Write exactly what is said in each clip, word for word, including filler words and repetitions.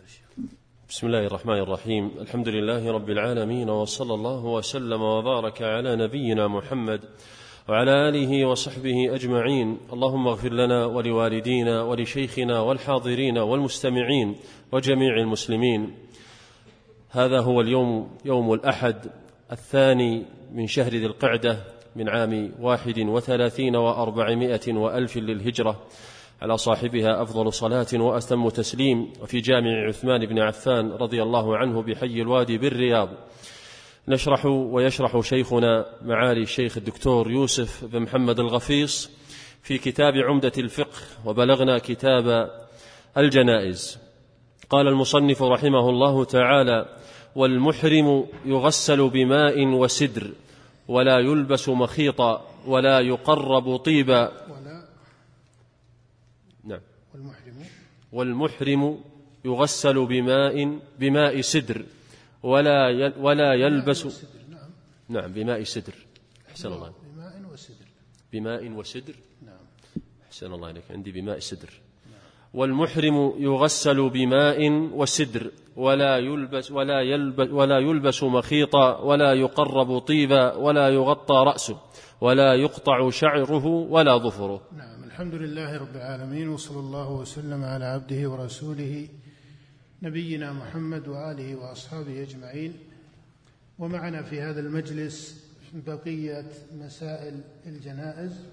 بسم الله الرحمن الرحيم. الحمد لله رب العالمين، وصلى الله وسلم وبارك على نبينا محمد وعلى آله وصحبه أجمعين. اللهم اغفر لنا ولوالدينا ولشيخنا والحاضرين والمستمعين وجميع المسلمين. هذا هو اليوم، يوم الأحد الثاني من شهر ذي القعدة من عام واحد وثلاثين وأربعمائة وألف للهجرة، على صاحبها أفضل صلاة وأتم تسليم. وفي جامع عثمان بن عفان رضي الله عنه بحي الوادي بالرياض نشرح ويشرح شيخنا معالي الشيخ الدكتور يوسف بن محمد الغفيص في كتاب عمدة الفقه، وبلغنا كتاب الجنائز. قال المصنف رحمه الله تعالى: والمحرم يغسل بماء وسدر، ولا يلبس مخيطا، ولا يقرب طيبا. ولا نعم. والمحرم والمحرم يغسل بماء بماء سدر، ولا ولا يلبس نعم. نعم بماء سدر. أحسن الله. بماء وسدر. بماء وسدر. نعم. أحسن الله عليك. عندي بماء سدر. والمحرم يغسل بماء وسدر، ولا يلبس ولا يلبس ولا يلبس مخيطا، ولا يقرب طيبا، ولا يغطى رأسه، ولا يقطع شعره ولا ظفره. نعم. الحمد لله رب العالمين، وصلى الله وسلم على عبده ورسوله نبينا محمد وآله وأصحابه أجمعين. ومعنا في هذا المجلس بقية مسائل الجنائز،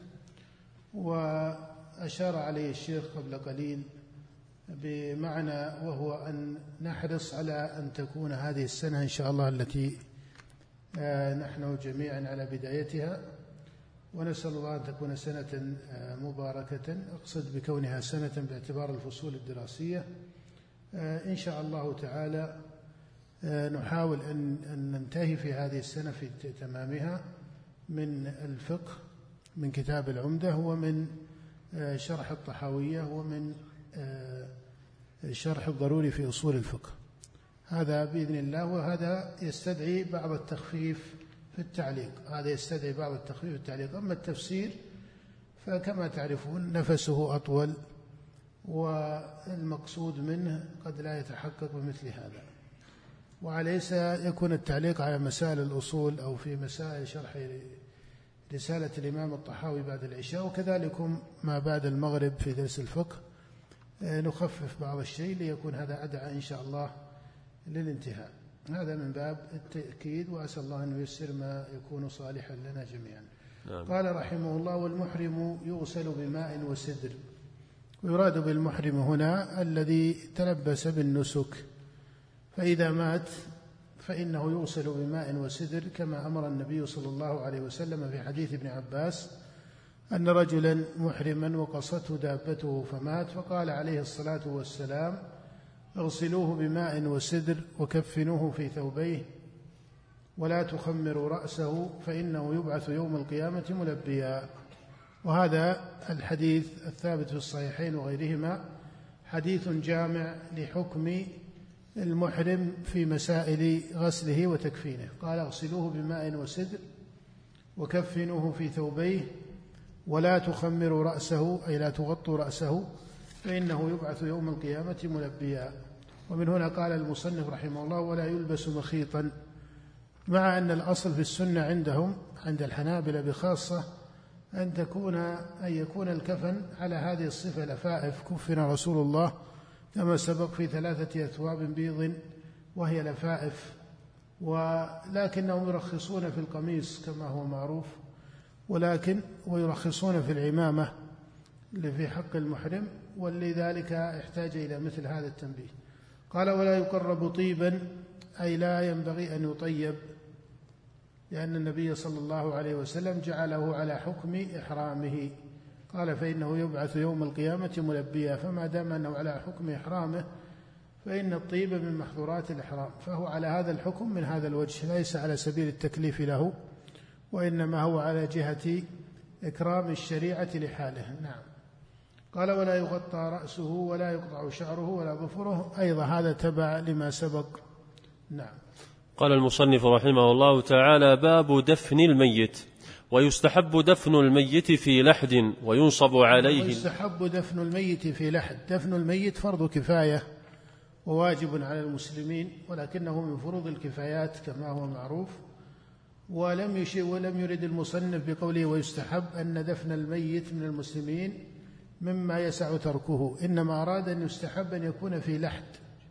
وأشار عليه الشيخ قبل قليل بمعنى، وهو أن نحرص على أن تكون هذه السنة إن شاء الله التي نحن جميعا على بدايتها، ونسأل الله أن تكون سنة مباركة، أقصد بكونها سنة باعتبار الفصول الدراسية. إن شاء الله تعالى نحاول أن ننتهي في هذه السنة في تمامها من الفقه، من كتاب العمدة، ومن شرح الطحاوية، ومن شرح الضروري في أصول الفقه. هذا بإذن الله. وهذا يستدعي بعض التخفيف في التعليق، هذا يستدعي بعض التخفيف في التعليق. أما التفسير فكما تعرفون نفسه أطول، والمقصود منه قد لا يتحقق بمثل هذا، وليس يكون التعليق على مسائل الأصول أو في مسائل شرح رسالة الإمام الطحاوي بعد العشاء، وكذلكم ما بعد المغرب في درس الفقه نخفف بعض الشيء ليكون هذا أدعى إن شاء الله للانتهاء. هذا من باب التأكيد، وأسأل الله أن ييسر ما يكون صالحا لنا جميعا. نعم. قال رحمه الله: والمحرم يغسل بماء وسدر. ويراد بالمحرم هنا الذي تلبس بالنسك، فإذا مات فإنه يغسل بماء وسدر، كما أمر النبي صلى الله عليه وسلم في حديث ابن عباس أن رجلا محرما وقصته دابته فمات، فقال عليه الصلاة والسلام: اغسلوه بماء وسدر، وكفنوه في ثوبيه، ولا تخمروا رأسه، فإنه يبعث يوم القيامة ملبيا. وهذا الحديث الثابت في الصحيحين وغيرهما حديث جامع لحكم المحرم في مسائل غسله وتكفينه. قال: اغسلوه بماء وسدر، وكفنوه في ثوبيه، ولا تخمروا رأسه، أي لا تغطوا رأسه، فإنه يبعث يوم القيامة ملبيا. ومن هنا قال المصنف رحمه الله: ولا يلبس مخيطا، مع أن الأصل في السنة عندهم، عند الحنابلة بخاصة، أن تكون أن يكون الكفن على هذه الصفة: لفائف. كفن رسول الله كما سبق في ثلاثة أثواب بيض وهي لفائف، ولكنهم يرخصون في القميص كما هو معروف، ولكن ويرخصون في العمامة في حق المحرم، ولذلك احتاج إلى مثل هذا التنبيه. قال: ولا يقرب طيبا، أي لا ينبغي أن يطيب، لأن النبي صلى الله عليه وسلم جعله على حكم إحرامه. قال: فإنه يبعث يوم القيامة ملبيا. فما دام أنه على حكم إحرامه فإن الطيب من محظورات الإحرام، فهو على هذا الحكم من هذا الوجه، ليس على سبيل التكليف له، وإنما هو على جهة إكرام الشريعة لحاله. نعم. قال: ولا يغطى رأسه، ولا يقطع شعره ولا ظفره، أيضا هذا تبع لما سبق. نعم. قال المصنف رحمه الله تعالى: باب دفن الميت. ويستحب دفن الميت في لحد، وينصب عليه. ويستحب دفن الميت في لحد. دفن الميت فرض كفاية، وواجب على المسلمين، ولكنه من فروض الكفايات كما هو معروف. ولم يشير ولم يرد المصنف بقوله ويستحب أن دفن الميت من المسلمين مما يسع تركه، إنما أراد أن يستحب أن يكون في لحد.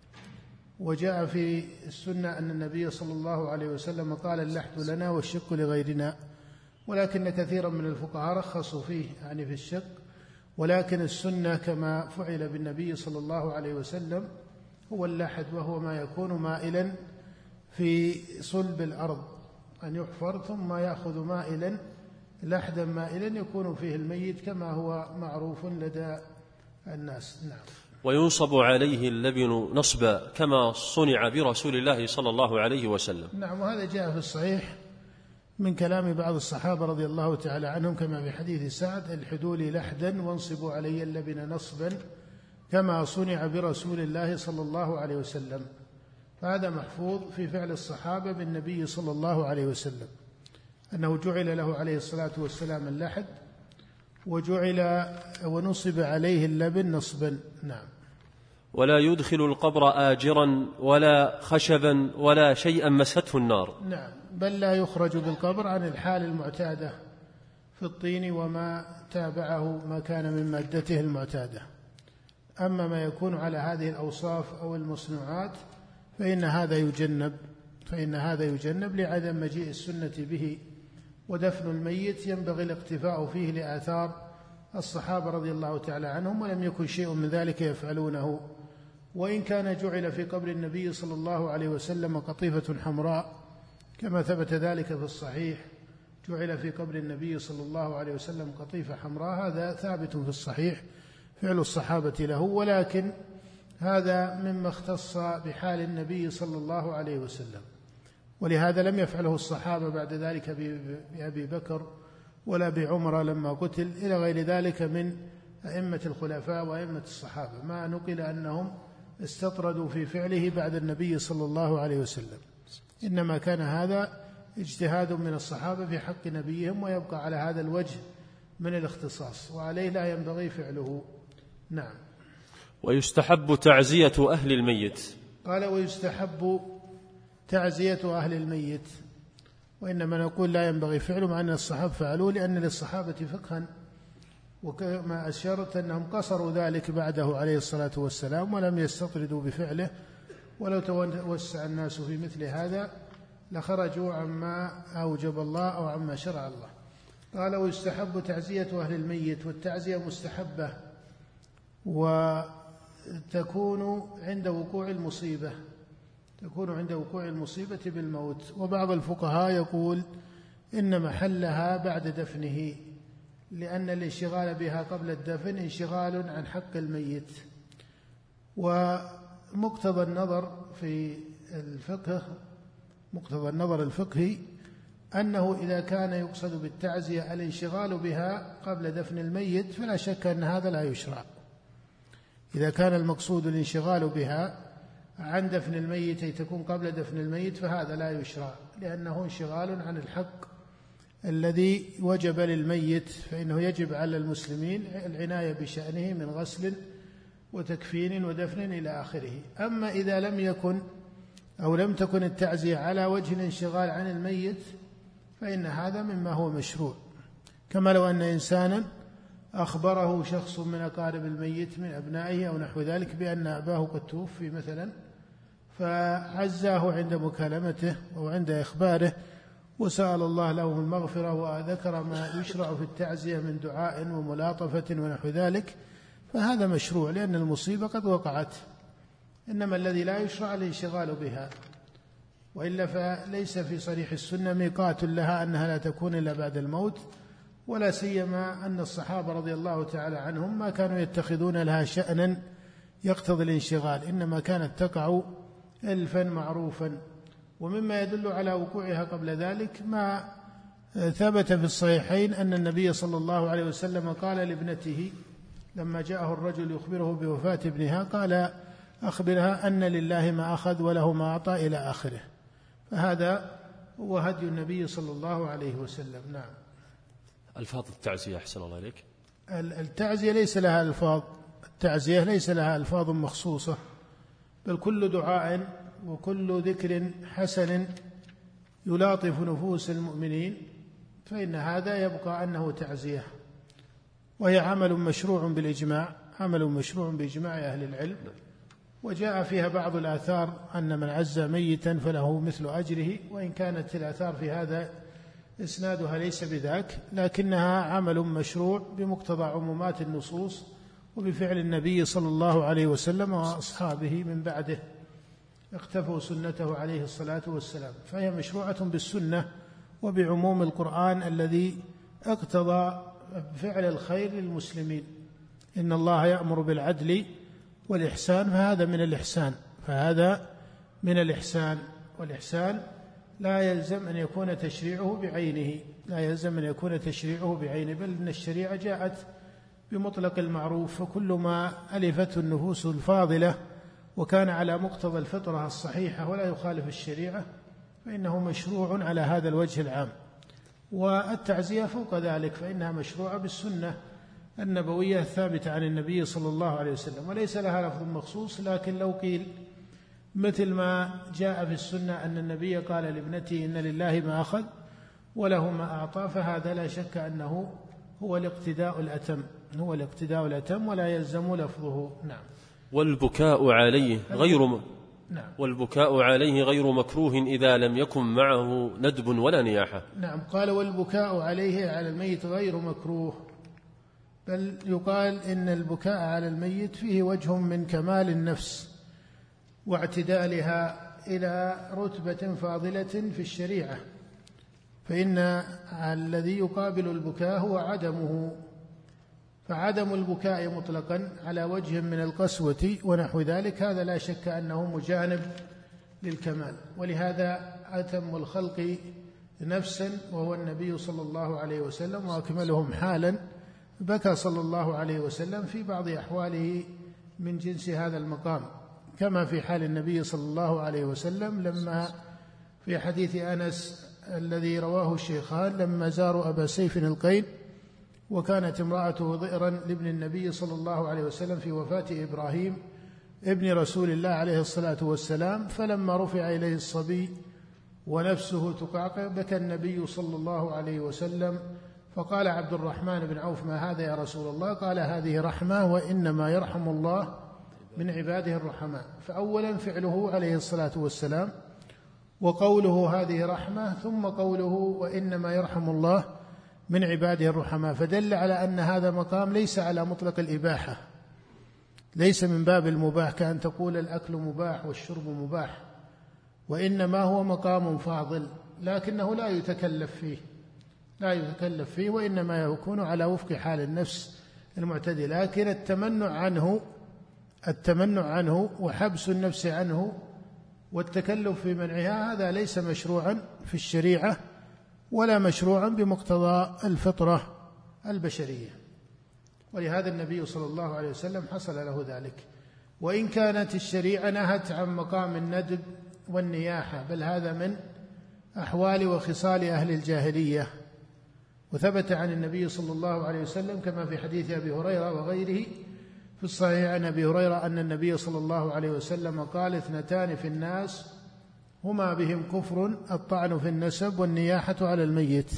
وجاء في السنة أن النبي صلى الله عليه وسلم قال اللحد لنا والشق لغيرنا، ولكن كثيرا من الفقهاء رخصوا فيه يعني في الشق، ولكن السنة كما فعل بالنبي صلى الله عليه وسلم هو اللحد، وهو ما يكون مائلا في صلب الأرض، أن يحفر ثم يأخذ مائلا لحدا مائلا يكون فيه الميت كما هو معروف لدى الناس. نعم. وينصب عليه اللبن نصبا كما صنع برسول الله صلى الله عليه وسلم. نعم، وهذا جاء في الصحيح من كلام بعض الصحابة رضي الله تعالى عنهم كما في حديث سعد الحدوا لي لحدا وانصبوا علي اللبن نصبا كما صنع برسول الله صلى الله عليه وسلم. فهذا محفوظ في فعل الصحابة بالنبي صلى الله عليه وسلم، أنه جعل له عليه الصلاة والسلام اللحد وجعل ونصب عليه اللبن نصبا. نعم. ولا يدخل القبر آجرا ولا خشبا ولا شيئا مسته النار. نعم، بل لا يخرج بالقبر عن الحال المعتادة في الطين وما تابعه ما كان من مادته المعتادة. أما ما يكون على هذه الأوصاف أو المصنوعات فإن هذا يجنب فإن هذا يجنب لعدم مجيء السنة به. ودفن الميت ينبغي الاقتفاء فيه لآثار الصحابة رضي الله تعالى عنهم، ولم يكن شيء من ذلك يفعلونه. وإن كان جعل في قبر النبي صلى الله عليه وسلم قطيفة حمراء كما ثبت ذلك في الصحيح، جعل في قبر النبي صلى الله عليه وسلم قطيفة حمراء، هذا ثابت في الصحيح فعل الصحابة له، ولكن هذا مما اختص بحال النبي صلى الله عليه وسلم، ولهذا لم يفعله الصحابة بعد ذلك بأبي بكر ولا بعمر لما قتل إلى غير ذلك من أئمة الخلفاء وأئمة الصحابة، ما نقل أنهم استطردوا في فعله بعد النبي صلى الله عليه وسلم. إنما كان هذا اجتهاد من الصحابة في حق نبيهم، ويبقى على هذا الوجه من الاختصاص، وعليه لا ينبغي فعله. نعم. ويستحب تعزية أهل الميت. قال ويستحب تعزية أهل الميت، وإنما نقول لا ينبغي فعله مع أن الصحابة فعلوه لأن للصحابة فقها، وكما أشرت أنهم قصروا ذلك بعده عليه الصلاة والسلام ولم يستطردوا بفعله، ولو توسع الناس في مثل هذا لخرجوا عما أوجب الله أو عما شرع الله. قال ويستحب تعزية أهل الميت، والتعزية مستحبة وتكون عند وقوع المصيبة تكون عند وقوع المصيبة بالموت. وبعض الفقهاء يقول إن محلها بعد دفنه، لأن الانشغال بها قبل الدفن انشغال عن حق الميت. ومقتضى النظر في الفقه مقتضى النظر الفقهي أنه إذا كان يقصد بالتعزية الانشغال بها قبل دفن الميت فلا شك أن هذا لا يشرع. إذا كان المقصود الانشغال بها عن دفن الميت أي تكون قبل دفن الميت فهذا لا يشرع، لأنه انشغال عن الحق الذي وجب للميت، فإنه يجب على المسلمين العناية بشأنه من غسل وتكفين ودفن إلى آخره. أما إذا لم يكن أو لم تكن التعزية على وجه الانشغال عن الميت فإن هذا مما هو مشروع، كما لو أن إنسانا أخبره شخص من أقارب الميت من أبنائه أو نحو ذلك بأن أباه قد توفي مثلا، فعزاه عند مكالمته أو عند إخباره وسأل الله له المغفرة وذكر ما يشرع في التعزية من دعاء وملاطفة ونحو ذلك، فهذا مشروع لأن المصيبة قد وقعت. إنما الذي لا يشرع الانشغال بها، وإلا فليس في صريح السنة ميقات لها أنها لا تكون إلا بعد الموت، ولا سيما أن الصحابة رضي الله تعالى عنهم ما كانوا يتخذون لها شأنا يقتضي الانشغال، إنما كانت تقع ألفا معروفا. ومما يدل على وقوعها قبل ذلك ما ثبت في الصحيحين أن النبي صلى الله عليه وسلم قال لابنته لما جاءه الرجل يخبره بوفاة ابنها قال أخبرها أن لله ما أخذ وله ما أعطى إلى آخره. فهذا هو هدي النبي صلى الله عليه وسلم. نعم. ألفاظ التعزية أحسن الله إليك. التعزية ليس لها ألفاظ التعزية ليس لها ألفاظ مخصوصة، بل كل دعاء وكل ذكر حسن يلاطف نفوس المؤمنين فإن هذا يبقى أنه تعزية، وهي عمل مشروع بالإجماع، عمل مشروع بإجماع أهل العلم. وجاء فيها بعض الآثار أن من عز ميتا فله مثل أجره، وإن كانت الآثار في هذا إسنادها ليس بذاك، لكنها عمل مشروع بمقتضى عمومات النصوص وبفعل النبي صلى الله عليه وسلم وأصحابه من بعده اقتفوا سنته عليه الصلاة والسلام، فهي مشروعة بالسنة وبعموم القرآن الذي اقتضى فعل الخير للمسلمين. إن الله يأمر بالعدل والإحسان، فهذا من الإحسان، فهذا من الإحسان، والإحسان لا يلزم أن يكون تشريعه بعينه، لا يلزم أن يكون تشريعه بعينه، بل إن الشريعة جاءت بمطلق المعروف، فكل ما ألفته النفوس الفاضلة وكان على مقتضى الفطرة الصحيحة ولا يخالف الشريعة فإنه مشروع على هذا الوجه العام. والتعزية فوق ذلك فإنها مشروعة بالسنة النبوية الثابتة عن النبي صلى الله عليه وسلم، وليس لها لفظ مخصوص. لكن لو قيل مثل ما جاء في السنة أن النبي قال لابنته إن لله ما أخذ وله ما أعطى، فهذا لا شك أنه هو الاقتداء الأتم، هو الاقتداء الأتم ولا يلزم لفظه. نعم. والبكاء عليه غير م... نعم. والبكاء عليه غير مكروه إذا لم يكن معه ندب ولا نياحة. نعم. قال والبكاء عليه على الميت غير مكروه، بل يقال إن البكاء على الميت فيه وجه من كمال النفس واعتدالها إلى رتبة فاضلة في الشريعة، فإن الذي يقابل البكاء هو عدمه، فعدم البكاء مطلقا على وجه من القسوة ونحو ذلك هذا لا شك أنه مجانب للكمال. ولهذا أتم الخلق نفسا وهو النبي صلى الله عليه وسلم وأكملهم حالا بكى صلى الله عليه وسلم في بعض أحواله من جنس هذا المقام، كما في حال النبي صلى الله عليه وسلم لما في حديث أنس الذي رواه الشيخان لما زاروا أبا سيف القين وكانت امرأته ضئرا لابن النبي صلى الله عليه وسلم في وفاة إبراهيم ابن رسول الله عليه الصلاة والسلام، فلما رفع إليه الصبي ونفسه تقعقع بكى النبي صلى الله عليه وسلم، فقال عبد الرحمن بن عوف ما هذا يا رسول الله؟ قال هذه رحمة وإنما يرحم الله من عباده الرحماء. فأولا فعله عليه الصلاة والسلام، وقوله هذه رحمة، ثم قوله وإنما يرحم الله من عباده الرحماء، فدل على أن هذا مقام ليس على مطلق الإباحة، ليس من باب المباح كأن تقول الأكل مباح والشرب مباح، وإنما هو مقام فاضل لكنه لا يتكلف فيه، لا يتكلف فيه وإنما يكون على وفق حال النفس المعتدلة. لكن التمنع عنه التمنع عنه وحبس النفس عنه والتكلف في منعها هذا ليس مشروعا في الشريعة ولا مشروعا بمقتضى الفطرة البشرية، ولهذا النبي صلى الله عليه وسلم حصل له ذلك. وإن كانت الشريعة نهت عن مقام الندب والنياحة، بل هذا من أحوال وخصال أهل الجاهلية، وثبت عن النبي صلى الله عليه وسلم كما في حديث أبي هريرة وغيره في الصحيح عن أبي هريرة أن النبي صلى الله عليه وسلم قال اثنتان في الناس هما بهم كفر الطعن في النسب والنياحة على الميت.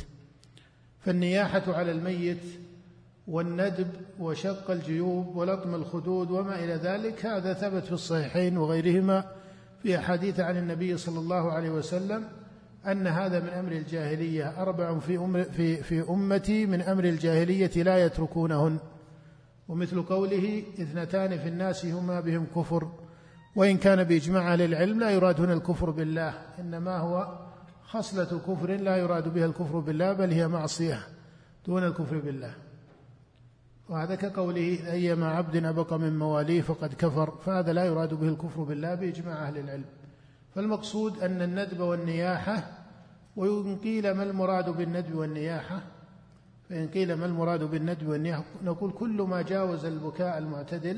فالنياحة على الميت والندب وشق الجيوب ولطم الخدود وما إلى ذلك هذا ثبت في الصحيحين وغيرهما في أحاديث عن النبي صلى الله عليه وسلم أن هذا من أمر الجاهلية، أربع في, أمر في, في أمتي من أمر الجاهلية لا يتركونهن، ومثل قوله اثنتان في الناس هما بهم كفر، وإن كان بإجماع أهل العلم لا يراد هنا الكفر بالله، إنما هو خصلة كفر لا يراد بها الكفر بالله بل هي معصية دون الكفر بالله. وهذا كقوله أيما عبد أبق من مواليه فقد كفر، فهذا لا يراد به الكفر بالله بإجماع أهل العلم. فالمقصود أن الندب والنياحة، وإن قيل ما المراد بالندب والنياحة، فإن قيل ما المراد بالندب والنياحة نقول كل ما جاوز البكاء المعتدل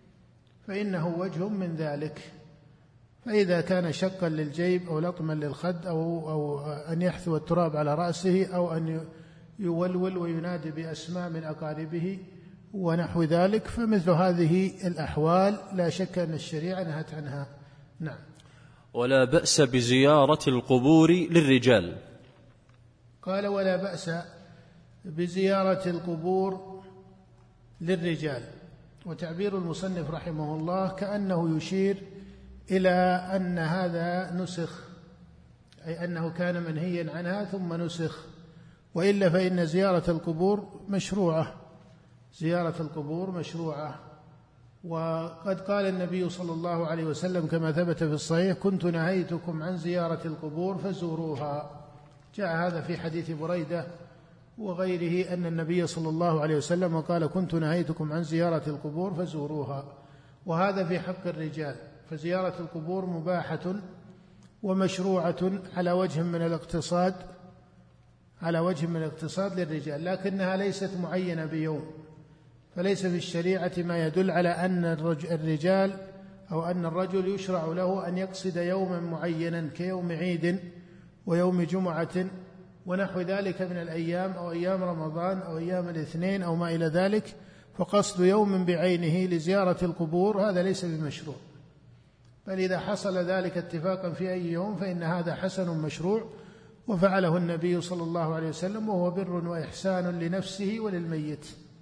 فإنه وجه من ذلك. فإذا كان شقا للجيب أو لطما للخد أو, أو أن يحثو التراب على رأسه أو أن يولول وينادي بأسماء من أقاربه ونحو ذلك، فمثل هذه الأحوال لا شك أن الشريعة نهت عنها. نعم. ولا بأس بزيارة القبور للرجال. قال ولا بأس بزيارة القبور للرجال، وتعبير المصنف رحمه الله كأنه يشير إلى أن هذا نسخ، أي أنه كان منهيا عنها ثم نسخ، وإلا فإن زيارة القبور مشروعة، زيارة القبور مشروعة. وقد قال النبي صلى الله عليه وسلم كما ثبت في الصحيح: كنت نهيتكم عن زيارة القبور فزوروها. جاء هذا في حديث بريدة وغيره أن النبي صلى الله عليه وسلم قال: كنت نهيتكم عن زيارة القبور فزوروها. وهذا في حق الرجال، فزيارة القبور مباحة ومشروعة على وجه من الاقتصاد، على وجه من الاقتصاد للرجال، لكنها ليست معينة بيوم، فليس في الشريعة ما يدل على أن الرجال أو أن الرجل يشرع له أن يقصد يوما معينا كيوم عيد ويوم جمعة ونحو ذلك من الأيام، أو أيام رمضان أو أيام الاثنين أو ما إلى ذلك، فقصد يوم بعينه لزيارة القبور هذا ليس بمشروع. بل إذا حصل ذلك اتفاقا في أي يوم فإن هذا حسن مشروع، وفعله النبي صلى الله عليه وسلم، وهو بر وإحسان لنفسه وللميت.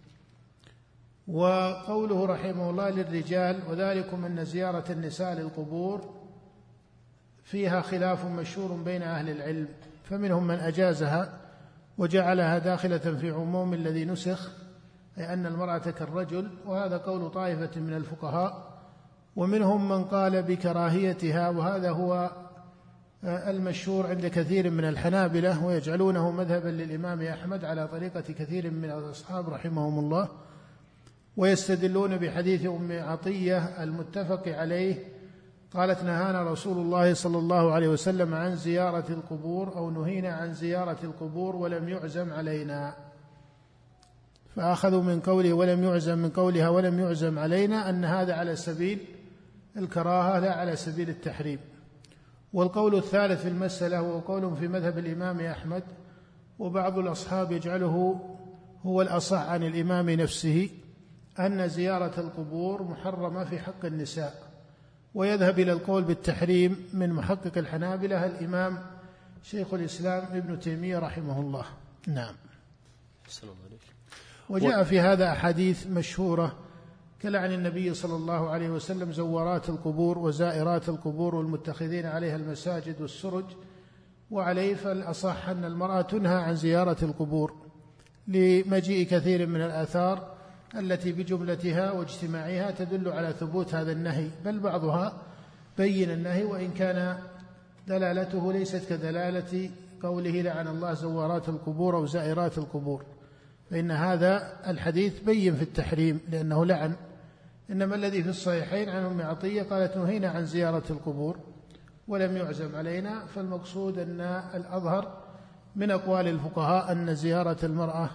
وقوله رحمه الله للرجال: وذلكم أن زيارة النساء للقبور فيها خلاف مشهور بين أهل العلم، فمنهم من أجازها وجعلها داخلة في عموم الذي نسخ، أي أن المرأة كالرجل، وهذا قول طائفة من الفقهاء، ومنهم من قال بكراهيتها، وهذا هو المشهور عند كثير من الحنابلة، ويجعلونه مذهبا للإمام أحمد على طريقة كثير من الأصحاب رحمهم الله، ويستدلون بحديث أم عطية المتفق عليه قالت: نهانا رسول الله صلى الله عليه وسلم عن زيارة القبور، أو نهينا عن زيارة القبور ولم يعزم علينا. فأخذوا من قوله ولم يعزم، من قولها ولم يعزم علينا، أن هذا على سبيل الكراهة لا على سبيل التحريم. والقول الثالث في المسألة هو قول في مذهب الإمام أحمد، وبعض الأصحاب يجعله هو الأصح عن الإمام نفسه، أن زيارة القبور محرمة في حق النساء، ويذهب إلى القول بالتحريم من محقق الحنابلة الإمام شيخ الإسلام ابن تيمية رحمه الله. نعم. وجاء في هذا أحاديث مشهورة كلعن النبي صلى الله عليه وسلم زوارات القبور وزائرات القبور والمتخذين عليها المساجد والسرج، وعليه فالأصح أن المرأة تنهى عن زيارة القبور لمجيء كثير من الآثار التي بجملتها واجتماعها تدل على ثبوت هذا النهي، بل بعضها بين النهي، وإن كان دلالته ليست كدلالة قوله لعن الله زوارات القبور أو زائرات القبور، فإن هذا الحديث بين في التحريم لأنه لعن. إنما الذي في الصحيحين عن أم عطية قالت: نهينا عن زيارة القبور ولم يعزم علينا، فالمقصود أن الأظهر من أقوال الفقهاء أن زيارة المرأة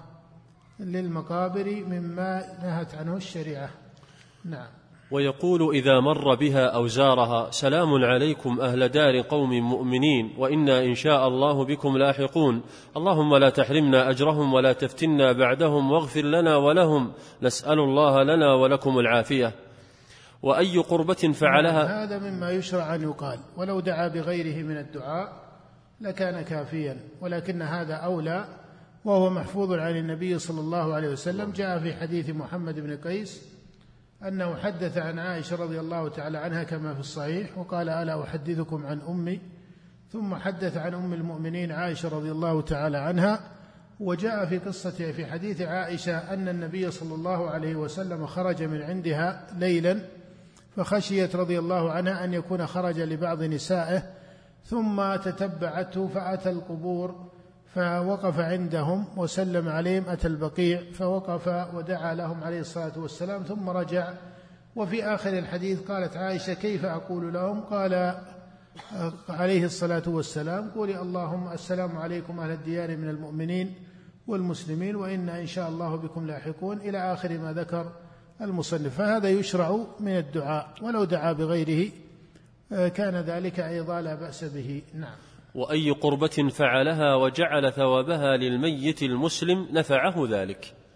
للمقابر مما نهت عنه الشريعة. نعم. ويقول إذا مر بها أو زارها: سلام عليكم أهل دار قوم مؤمنين، وإنا إن شاء الله بكم لاحقون، اللهم لا تحرمنا أجرهم ولا تفتنا بعدهم، واغفر لنا ولهم، نسأل الله لنا ولكم العافية. وأي قربة فعلها. هذا مما يشرع أن يقال، ولو دعا بغيره من الدعاء لكان كافيا، ولكن هذا أولى، وهو محفوظ عن النبي صلى الله عليه وسلم. جاء في حديث محمد بن قيس أنه حدث عن عائشة رضي الله تعالى عنها كما في الصحيح، وقال: ألا أحدثكم عن أمي؟ ثم حدث عن أم المؤمنين عائشة رضي الله تعالى عنها. وجاء في قصة في حديث عائشة أن النبي صلى الله عليه وسلم خرج من عندها ليلا، فخشيت رضي الله عنها أن يكون خرج لبعض نسائه، ثم تتبعته فأتى القبور فوقف عندهم وسلم عليهم، أتى البقيع فوقف ودعا لهم عليه الصلاة والسلام، ثم رجع. وفي آخر الحديث قالت عائشة: كيف أقول لهم؟ قال عليه الصلاة والسلام: قولي اللهم السلام عليكم أهل الديار من المؤمنين والمسلمين، وإنا إن شاء الله بكم لاحقون، إلى آخر ما ذكر المصنف. فهذا يشرع من الدعاء، ولو دعا بغيره كان ذلك أيضا لا بأس به. نعم. وأي قربة فعلها وجعل ثوابها للميت المسلم نفعه ذلك.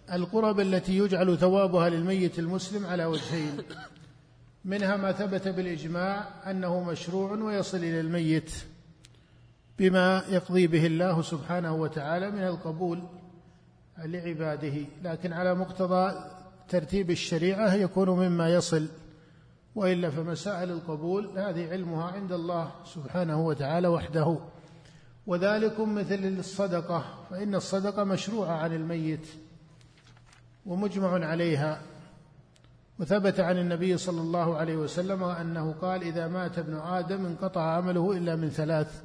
القرب التي يجعل ثوابها للميت المسلم على وجهين: منها ما ثبت بالإجماع أنه مشروع ويصل إلى الميت بما يقضي به الله سبحانه وتعالى من القبول لعباده، لكن على مقتضى ترتيب الشريعة يكون مما يصل، وإلا فمسائل القبول هذه علمها عند الله سبحانه وتعالى وحده. وذلكم مثل الصدقة، فإن الصدقة مشروعة عن الميت ومجمع عليها، وثبت عن النبي صلى الله عليه وسلم أنه قال: إذا مات ابن آدم انقطع عمله إلا من ثلاث.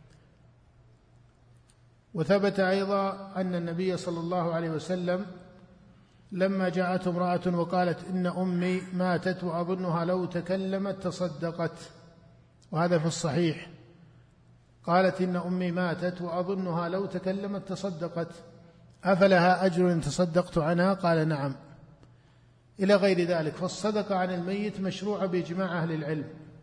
وثبت أيضا أن النبي صلى الله عليه وسلم لما جاءت امرأة وقالت: إن أمي ماتت وأظنها لو تكلمت تصدقت، وهذا في الصحيح، قالت: إن أمي ماتت وأظنها لو تكلمت تصدقت، أفلها أجر إن تصدقت عنها؟ قال: نعم، إلى غير ذلك. فالصدقة عن الميت مشروعة بإجماع أهل العلم.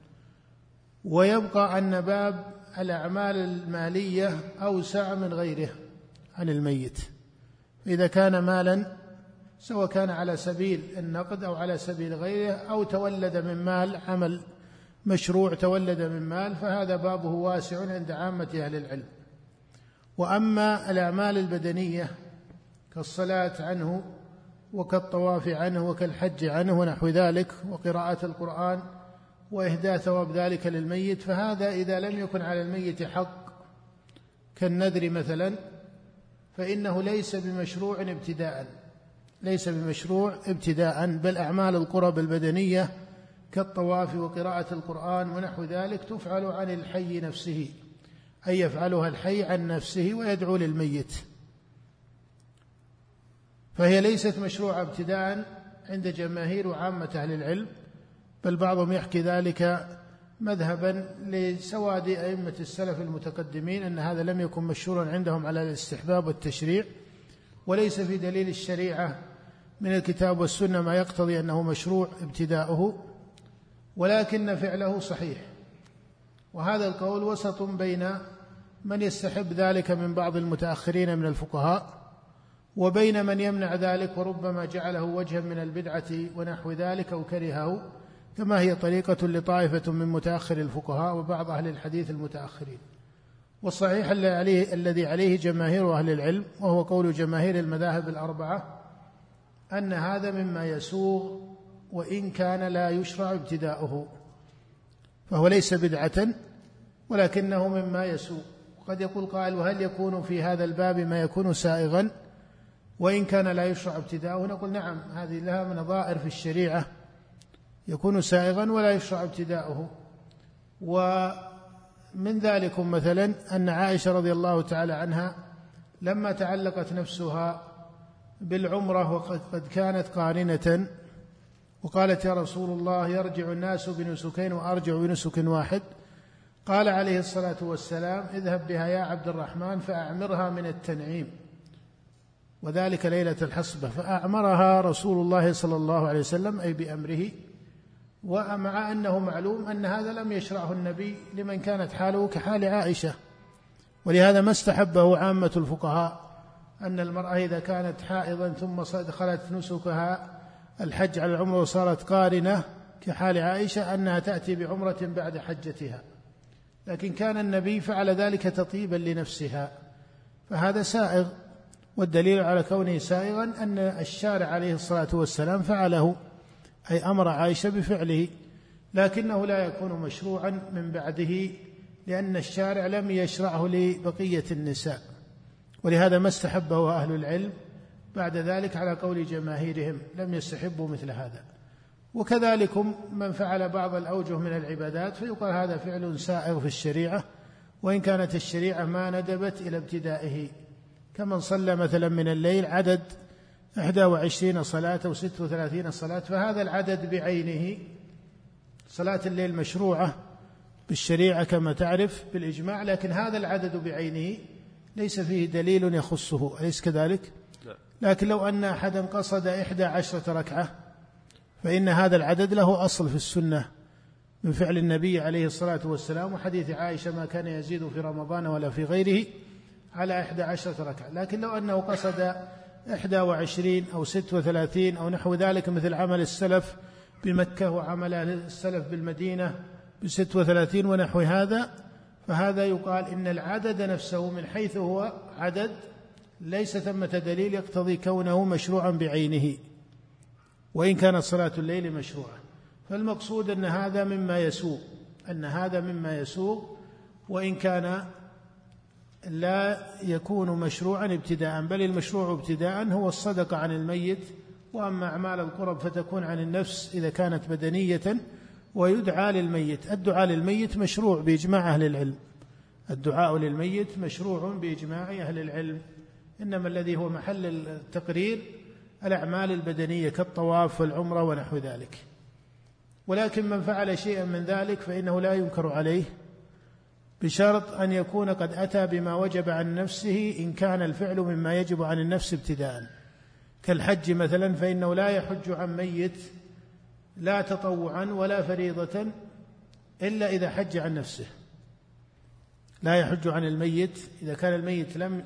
ويبقى أن باب الأعمال المالية أوسع من غيره عن الميت، إذا كان مالا سواء كان على سبيل النقد أو على سبيل غيره، أو تولد من مال، عمل مشروع تولد من مال، فهذا بابه واسع عند عامة أهل العلم. وأما الأعمال البدنية كالصلاة عنه وكالطواف عنه وكالحج عنه ونحو ذلك، وقراءة القرآن وإهداء ثواب ذلك للميت، فهذا إذا لم يكن على الميت حق كالنذر مثلا فإنه ليس بمشروع ابتداء، ليس بمشروع ابتداء، بل أعمال القرب البدنية كالطواف وقراءة القرآن ونحو ذلك تفعل عن الحي نفسه، أي يفعلها الحي عن نفسه ويدعو للميت، فهي ليست مشروعة ابتداء عند جماهير وعامة أهل العلم، بل بعضهم يحكي ذلك مذهبا لسواد أئمة السلف المتقدمين أن هذا لم يكن مشهورا عندهم على الاستحباب والتشريع، وليس في دليل الشريعة من الكتاب والسنة ما يقتضي أنه مشروع ابتداؤه، ولكن فعله صحيح. وهذا القول وسط بين من يستحب ذلك من بعض المتأخرين من الفقهاء، وبين من يمنع ذلك وربما جعله وجها من البدعة ونحو ذلك أو كرهه، كما هي طريقة لطائفة من متأخر الفقهاء وبعض أهل الحديث المتأخرين. والصحيح الذي عليه جماهير أهل العلم، وهو قول جماهير المذاهب الأربعة، أن هذا مما يسوغ وإن كان لا يشرع ابتداؤه، فهو ليس بدعة ولكنه مما يسوغ. قد يقول قائل: وهل يكون في هذا الباب ما يكون سائغا وإن كان لا يشرع ابتداؤه؟ نقول نعم، هذه لها من نظائر في الشريعة، يكون سائغا ولا يشرع ابتداؤه. ومن ذلك مثلا أن عائشة رضي الله تعالى عنها لما تعلقت نفسها بالعمرة وقد كانت قارنة، وقالت: يا رسول الله، يرجع الناس بنسكين وأرجع بنسك واحد، قال عليه الصلاة والسلام: اذهب بها يا عبد الرحمن فأعمرها من التنعيم، وذلك ليلة الحصبة. فأعمرها رسول الله صلى الله عليه وسلم، أي بأمره، ومع أنه معلوم أن هذا لم يشرعه النبي لمن كانت حاله كحال عائشة، ولهذا ما استحبه عامة الفقهاء أن المرأة إذا كانت حائضا ثم دخلت نسكها الحج على العمرة وصارت قارنة كحال عائشة أنها تأتي بعمرة بعد حجتها، لكن كان النبي فعل ذلك تطيبا لنفسها، فهذا سائغ. والدليل على كونه سائغا أن الشارع عليه الصلاة والسلام فعله، أي أمر عائشة بفعله، لكنه لا يكون مشروعا من بعده لأن الشارع لم يشرعه لبقية النساء، ولهذا ما استحبه أهل العلم بعد ذلك على قول جماهيرهم، لم يستحبوا مثل هذا. وكذلك من فعل بعض الأوجه من العبادات فيقال هذا فعل سائغ في الشريعة، وإن كانت الشريعة ما ندبت إلى ابتدائه، كمن صلى مثلا من الليل عدد إحدى وعشرين صلاة أو ست وثلاثين صلاة، فهذا العدد بعينه، صلاة الليل مشروعة بالشريعة كما تعرف بالإجماع، لكن هذا العدد بعينه ليس فيه دليل يخصه، أليس كذلك؟ لكن لو أن أحدا قصد إحدى عشرة ركعة فإن هذا العدد له أصل في السنة من فعل النبي عليه الصلاة والسلام، وحديث عائشة: ما كان يزيد في رمضان ولا في غيره على إحدى عشرة ركعة. لكن لو أنه قصد إحدى وعشرين أو ست وثلاثين أو نحو ذلك، مثل عمل السلف بمكة وعمل السلف بالمدينة بست وثلاثين ونحو هذا، فهذا يقال إن العدد نفسه من حيث هو عدد ليس ثمة دليل يقتضي كونه مشروعا بعينه، وإن كانت صلاة الليل مشروعة. فالمقصود أن هذا مما يسوق أن هذا مما يسوق وإن كان لا يكون مشروعا ابتداء، بل المشروع ابتداء هو الصدقة عن الميت. وأما أعمال القرب فتكون عن النفس إذا كانت بدنية، ويدعى للميت. الدعاء للميت مشروع بإجماع أهل العلم، الدعاء للميت مشروع بإجماع أهل العلم، إنما الذي هو محل التقرير الأعمال البدنية كالطواف والعمرة ونحو ذلك. ولكن من فعل شيئا من ذلك فإنه لا ينكر عليه، بشرط أن يكون قد أتى بما وجب عن نفسه إن كان الفعل مما يجب عن النفس ابتداء، كالحج مثلا، فإنه لا يحج عن ميت لا تطوعا ولا فريضة إلا إذا حج عن نفسه. لا يحج عن الميت إذا كان الميت لم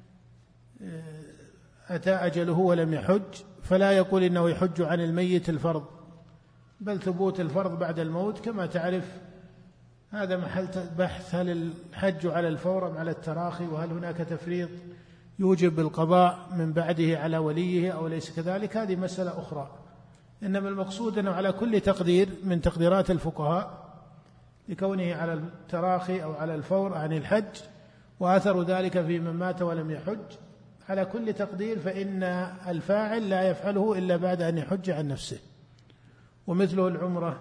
أتى أجله ولم يحج، فلا يقول إنه يحج عن الميت الفرض، بل ثبوت الفرض بعد الموت. كما تعرف هذا محل بحث، هل الحج على الفور أم على التراخي، وهل هناك تفريط يوجب القضاء من بعده على وليه أو ليس كذلك، هذه مسألة أخرى. إنما المقصود أنه على كل تقدير من تقديرات الفقهاء لكونه على التراخي أو على الفور عن الحج، وأثر ذلك في من مات ولم يحج، على كل تقدير فإن الفاعل لا يفعله إلا بعد أن يحج عن نفسه. ومثله العمرة،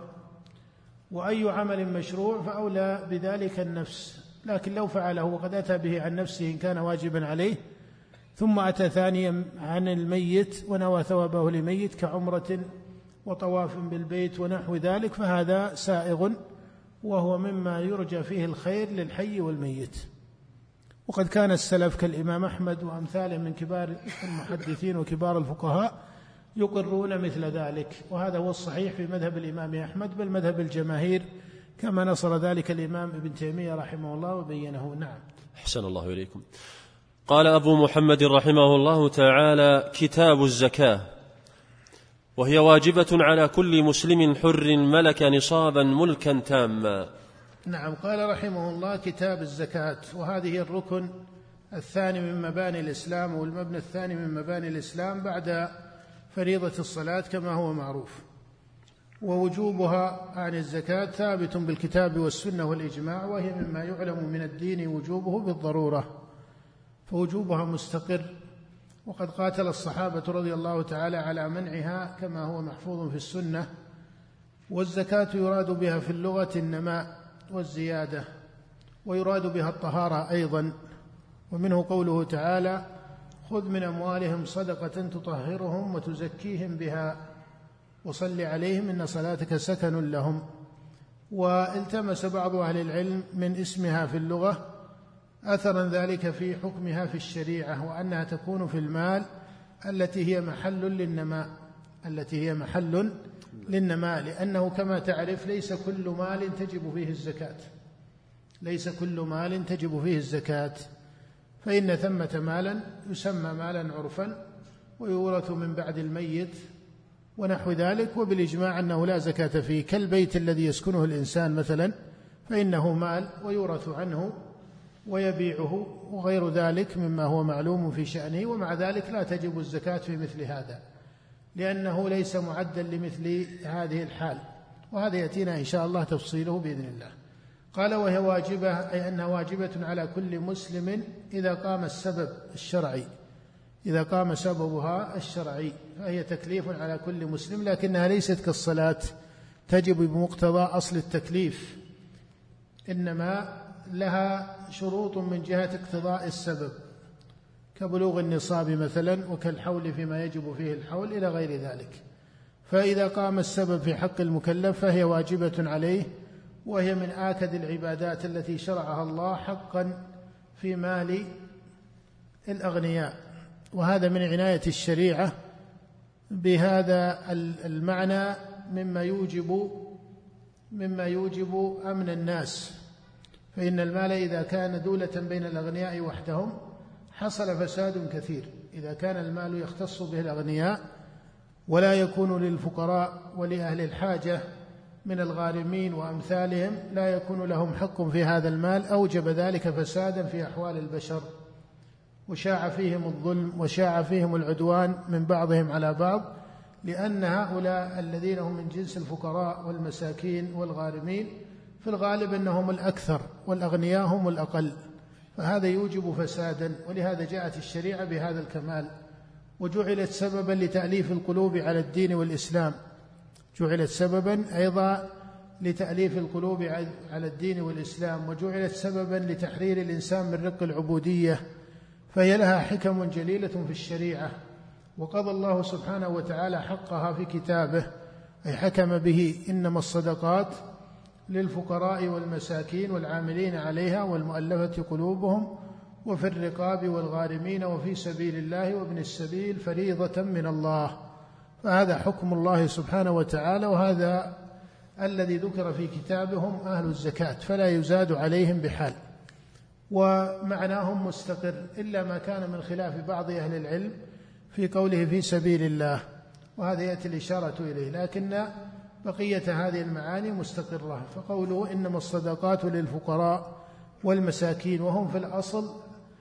وأي عمل مشروع فأولى بذلك النفس، لكن لو فعله وقد أتى به عن نفسه إن كان واجبا عليه، ثم أتى ثانيا عن الميت ونوى ثوابه لميت كعمرة وطواف بالبيت ونحو ذلك، فهذا سائغ، وهو مما يرجى فيه الخير للحي والميت. وقد كان السلف كالإمام أحمد وأمثاله من كبار المحدثين وكبار الفقهاء يقرون مثل ذلك، وهذا هو الصحيح في مذهب الإمام أحمد، بل مذهب الجماهير، كما نصر ذلك الإمام ابن تيمية رحمه الله وبينه. نعم. أحسن الله إليكم. قال أبو محمد رحمه الله تعالى: كتاب الزكاة، وهي واجبة على كل مسلم حر ملك نصابا ملكا تاما. نعم. قال رحمه الله: كتاب الزكاة، وهذه الركن الثاني من مباني الإسلام، والمبنى الثاني من مباني الإسلام بعد فريضة الصلاة كما هو معروف. ووجوبها عن الزكاة ثابت بالكتاب والسنة والإجماع، وهي مما يعلم من الدين وجوبه بالضرورة، فوجوبها مستقر، وقد قاتل الصحابة رضي الله تعالى على منعها كما هو محفوظ في السنة. والزكاة يراد بها في اللغة النماء والزيادة، ويراد بها الطهارة أيضا، ومنه قوله تعالى: خذ من أموالهم صدقة تطهرهم وتزكيهم بها وصل عليهم إن صلاتك سكن لهم. والتمس بعض أهل العلم من اسمها في اللغة أثرا ذلك في حكمها في الشريعة، وأنها تكون في المال التي هي محل للنماء التي هي محل للنماء لأنه كما تعرف ليس كل مال تجب فيه الزكاة ليس كل مال تجب فيه الزكاة فإن ثمة مالا يسمى مالا عرفا ويورث من بعد الميت ونحو ذلك، وبالإجماع أنه لا زكاة فيه، كالبيت الذي يسكنه الإنسان مثلا فإنه مال ويورث عنه ويبيعه وغير ذلك مما هو معلوم في شأنه، ومع ذلك لا تجب الزكاة في مثل هذا لأنه ليس معدا لمثل هذه الحال، وهذا يأتينا إن شاء الله تفصيله بإذن الله. قال: وهي واجبة، أي أنها واجبة على كل مسلم إذا قام السبب الشرعي إذا قام سببها الشرعي، فهي تكليف على كل مسلم، لكنها ليست كالصلاة تجب بمقتضى أصل التكليف، إنما لها شروط من جهة اقتضاء السبب كبلوغ النصاب مثلا، وكالحول فيما يجب فيه الحول إلى غير ذلك. فإذا قام السبب في حق المكلف فهي واجبة عليه، وهي من آكد العبادات التي شرعها الله حقا في مال الأغنياء، وهذا من عناية الشريعة بهذا المعنى مما يوجب مما يوجب أمن الناس، فإن المال إذا كان دولة بين الأغنياء وحدهم حصل فساد كثير، إذا كان المال يختص به الأغنياء ولا يكون للفقراء ولأهل الحاجة من الغارمين وأمثالهم، لا يكون لهم حق في هذا المال، أوجب ذلك فسادا في أحوال البشر، وشاع فيهم الظلم وشاع فيهم العدوان من بعضهم على بعض، لأن هؤلاء الذين هم من جنس الفقراء والمساكين والغارمين في الغالب أنهم الأكثر والأغنياء هم الأقل، فهذا يوجب فسادا. ولهذا جاءت الشريعة بهذا الكمال، وجعلت سببا لتأليف القلوب على الدين والإسلام، جعلت سببا أيضا لتأليف القلوب على الدين والإسلام، وجعلت سببا لتحرير الإنسان من رق العبودية، فهي لها حكم جليلة في الشريعة، وقضى الله سبحانه وتعالى حقها في كتابه، أي حكم به: إنما الصدقات للفقراء والمساكين والعاملين عليها والمؤلفة قلوبهم وفي الرقاب والغارمين وفي سبيل الله وابن السبيل فريضة من الله. فهذا حكم الله سبحانه وتعالى، وهذا الذي ذكر في كتابهم أهل الزكاة، فلا يزاد عليهم بحال، ومعناهم مستقر، إلا ما كان من خلاف بعض أهل العلم في قوله في سبيل الله، وهذا يأتي الإشارة إليه، لكن بقية هذه المعاني مستقرة. فقوله إنما الصدقات للفقراء والمساكين، وهم في الأصل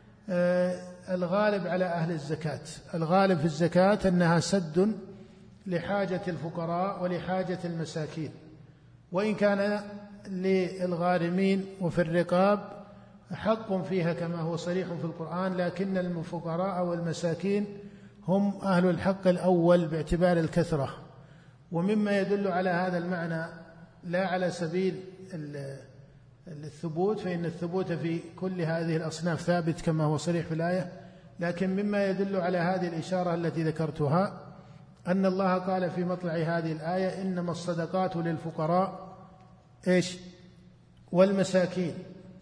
الغالب على أهل الزكاة، الغالب في الزكاة أنها سد لحاجة الفقراء ولحاجة المساكين، وإن كان للغارمين وفي الرقاب حق فيها كما هو صريح في القرآن، لكن الفقراء والمساكين هم أهل الحق الأول باعتبار الكثرة. ومما يدل على هذا المعنى لا على سبيل الثبوت، فإن الثبوت في كل هذه الأصناف ثابت كما هو صريح في الآية، لكن مما يدل على هذه الإشارة التي ذكرتها أن الله قال في مطلع هذه الآية: إنما الصدقات للفقراء إيش والمساكين،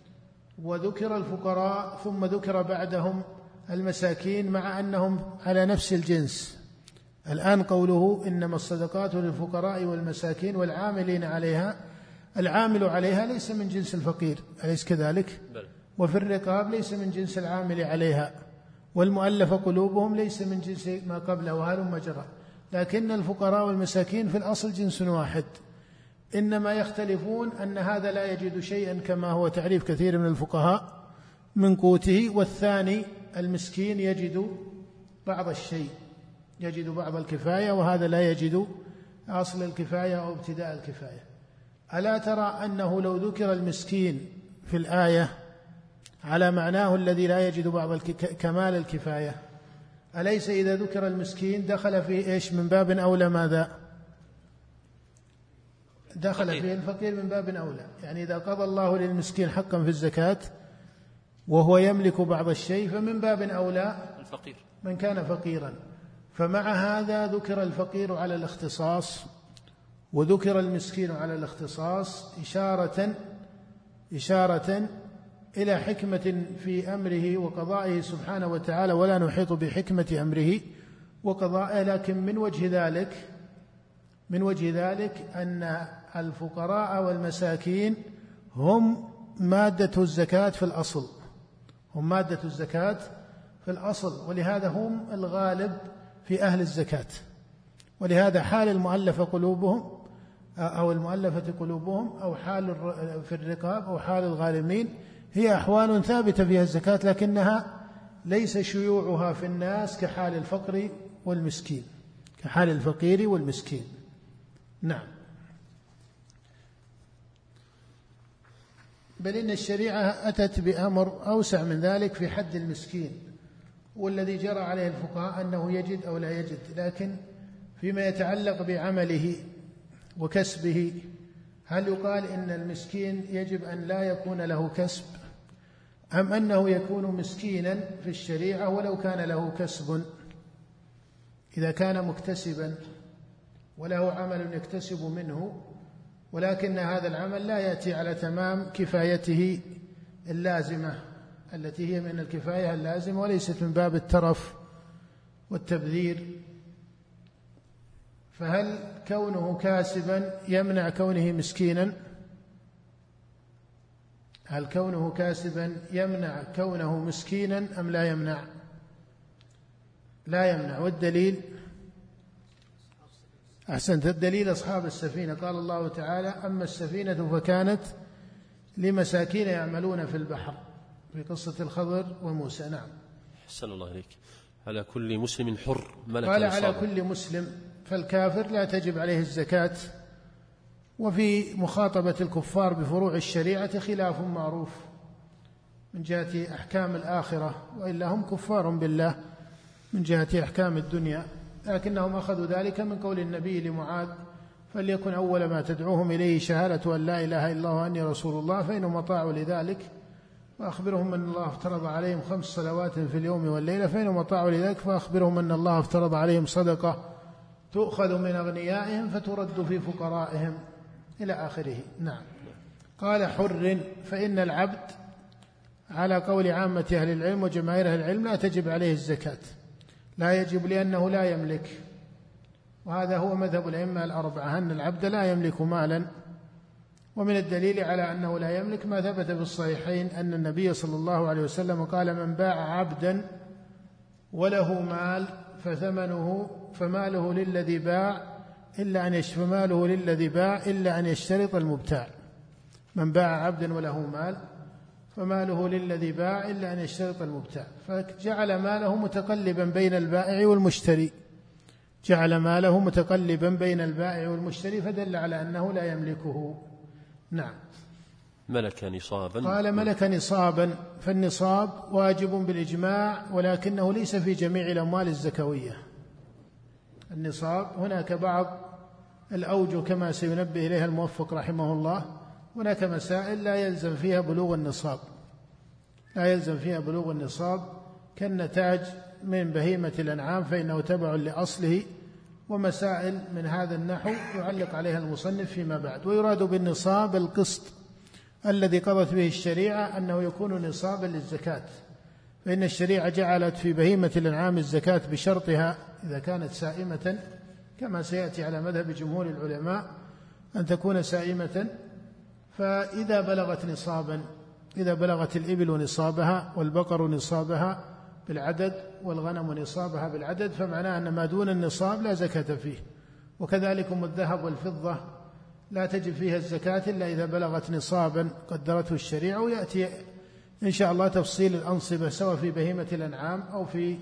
وذكر الفقراء ثم ذكر بعدهم المساكين، مع أنهم على نفس الجنس. الآن قوله إنما الصدقات للفقراء والمساكين والعاملين عليها، العامل عليها ليس من جنس الفقير، أليس كذلك؟ وفي الرقاب ليس من جنس العامل عليها، والمؤلف قلوبهم ليس من جنس ما قبله، وهلم جرى. لكن الفقراء والمساكين في الأصل جنس واحد، إنما يختلفون أن هذا لا يجد شيئا كما هو تعريف كثير من الفقهاء من قوته، والثاني المسكين يجد بعض الشيء، يجد بعض الكفاية، وهذا لا يجد أصل الكفاية أو ابتداء الكفاية. ألا ترى أنه لو ذكر المسكين في الآية على معناه الذي لا يجد بعض كمال الكفاية، أليس إذا ذكر المسكين دخل فيه إيش من باب أولى؟ ماذا دخل فيه الفقير من باب أولى؟ يعني إذا قضى الله للمسكين حقا في الزكاة وهو يملك بعض الشيء، فمن باب أولى الفقير من كان فقيرا. فمع هذا ذكر الفقير على الاختصاص وذكر المسكين على الاختصاص، إشارة إشارة إلى حكمة في أمره وقضائه سبحانه وتعالى، ولا نحيط بحكمة أمره وقضائه. لكن من وجه ذلك من وجه ذلك أن الفقراء والمساكين هم مادة الزكاة في الأصل، هم مادة الزكاة في الأصل، ولهذا هم الغالب في أهل الزكاة. ولهذا حال المؤلفة قلوبهم أو المؤلفة قلوبهم أو حال في الرقاب أو حال الغارمين هي أحوال ثابتة فيها الزكاة، لكنها ليس شيوعها في الناس كحال الفقر والمسكين، كحال الفقير والمسكين. نعم. بل إن الشريعة أتت بأمر أوسع من ذلك في حد المسكين، والذي جرى عليه الفقهاء أنه يجد أو لا يجد. لكن فيما يتعلق بعمله وكسبه، هل يقال إن المسكين يجب أن لا يكون له كسب، أم أنه يكون مسكينا في الشريعة ولو كان له كسب؟ إذا كان مكتسبا وله عمل يكتسب منه، ولكن هذا العمل لا يأتي على تمام كفايته اللازمة التي هي من الكفاية اللازمة وليست من باب الترف والتبذير، فهل كونه كاسبا يمنع كونه مسكينا؟ هل كونه كاسبا يمنع كونه مسكينا أم لا يمنع؟ لا يمنع. والدليل أحسنت، الدليل أصحاب السفينة، قال الله تعالى: أما السفينة فكانت لمساكين يعملون في البحر، في قصة الخضر وموسى. نعم. أحسن الله إليك. على كل مسلم حر ملك قال نصابه. على كل مسلم، فالكافر لا تجب عليه الزكاة. وفي مخاطبة الكفار بفروع الشريعة خلاف معروف من جهة أحكام الآخرة، وإلا هم كفار بالله من جهة أحكام الدنيا، لكنهم أخذوا ذلك من قول النبي لمعاذ: فليكن أول ما تدعوهم إليه شهادة أن لا إله إلا الله وأني رسول الله، فإنهم أطاعوا لذلك فأخبرهم أن الله افترض عليهم خمس صلوات في اليوم والليلة، فإنهم أطاعوا لذلك فأخبرهم أن الله افترض عليهم صدقة تؤخذ من أغنيائهم فترد في فقرائهم إلى آخره. نعم. قال: حر، فإن العبد على قول عامة أهل العلم وجماهير أهل العلم لا تجب عليه الزكاة، لا يجب لأنه لا يملك، وهذا هو مذهب الأئمة الأربعة أن العبد لا يملك مالا. ومن الدليل على أنه لا يملك ما ثبت في الصحيحين أن النبي صلى الله عليه وسلم قال: من باع عبدا وله مال فثمنه فماله للذي باع إلا أن فماله للذي باع إلا أن يشترط المبتاع. من باع عبدا وله مال فماله للذي باع إلا أن يشترط المبتاع، فجعل ماله متقلبا بين البائع والمشتري، جعل ماله متقلبا بين البائع والمشتري، فدل على أنه لا يملكه. نعم. ملك نصابا. قال: ملك نصابا، فالنصاب واجب بالإجماع، ولكنه ليس في جميع الأموال الزكوية. النصاب هناك بعض الأوجه كما سينبه إليها الموفق رحمه الله، هناك مسائل لا يلزم فيها بلوغ النصاب، لا يلزم فيها بلوغ النصاب كالنتاج من بهيمة الأنعام فإنه تبع لأصله، ومسائل من هذا النحو يعلق عليها المصنف فيما بعد. ويراد بالنصاب القسط الذي قضت به الشريعة أنه يكون نصابا للزكاة، فإن الشريعة جعلت في بهيمة الأنعام الزكاة بشرطها إذا كانت سائمة، كما سيأتي على مذهب جمهور العلماء أن تكون سائمة. فإذا بلغت نصابا، إذا بلغت الإبل نصابها والبقر نصابها بالعدد والغنم نصابها بالعدد، فمعناه أن ما دون النصاب لا زكاة فيه. وكذلك الذهب والفضة لا تجب فيها الزكاة إلا إذا بلغت نصابا قدرته الشريعة. ويأتي إن شاء الله تفصيل الأنصبة سواء في بهيمة الأنعام أو في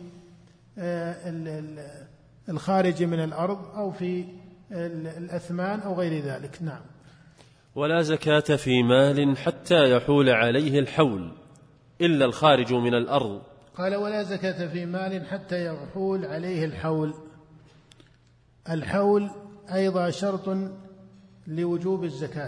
الخارج من الأرض أو في الأثمان أو غير ذلك. نعم. ولا زكاة في مال حتى يحول عليه الحول إلا الخارج من الأرض. قال: ولا زكاة في مال حتى يحول عليه الحول. الحول أيضا شرط لوجوب الزكاة،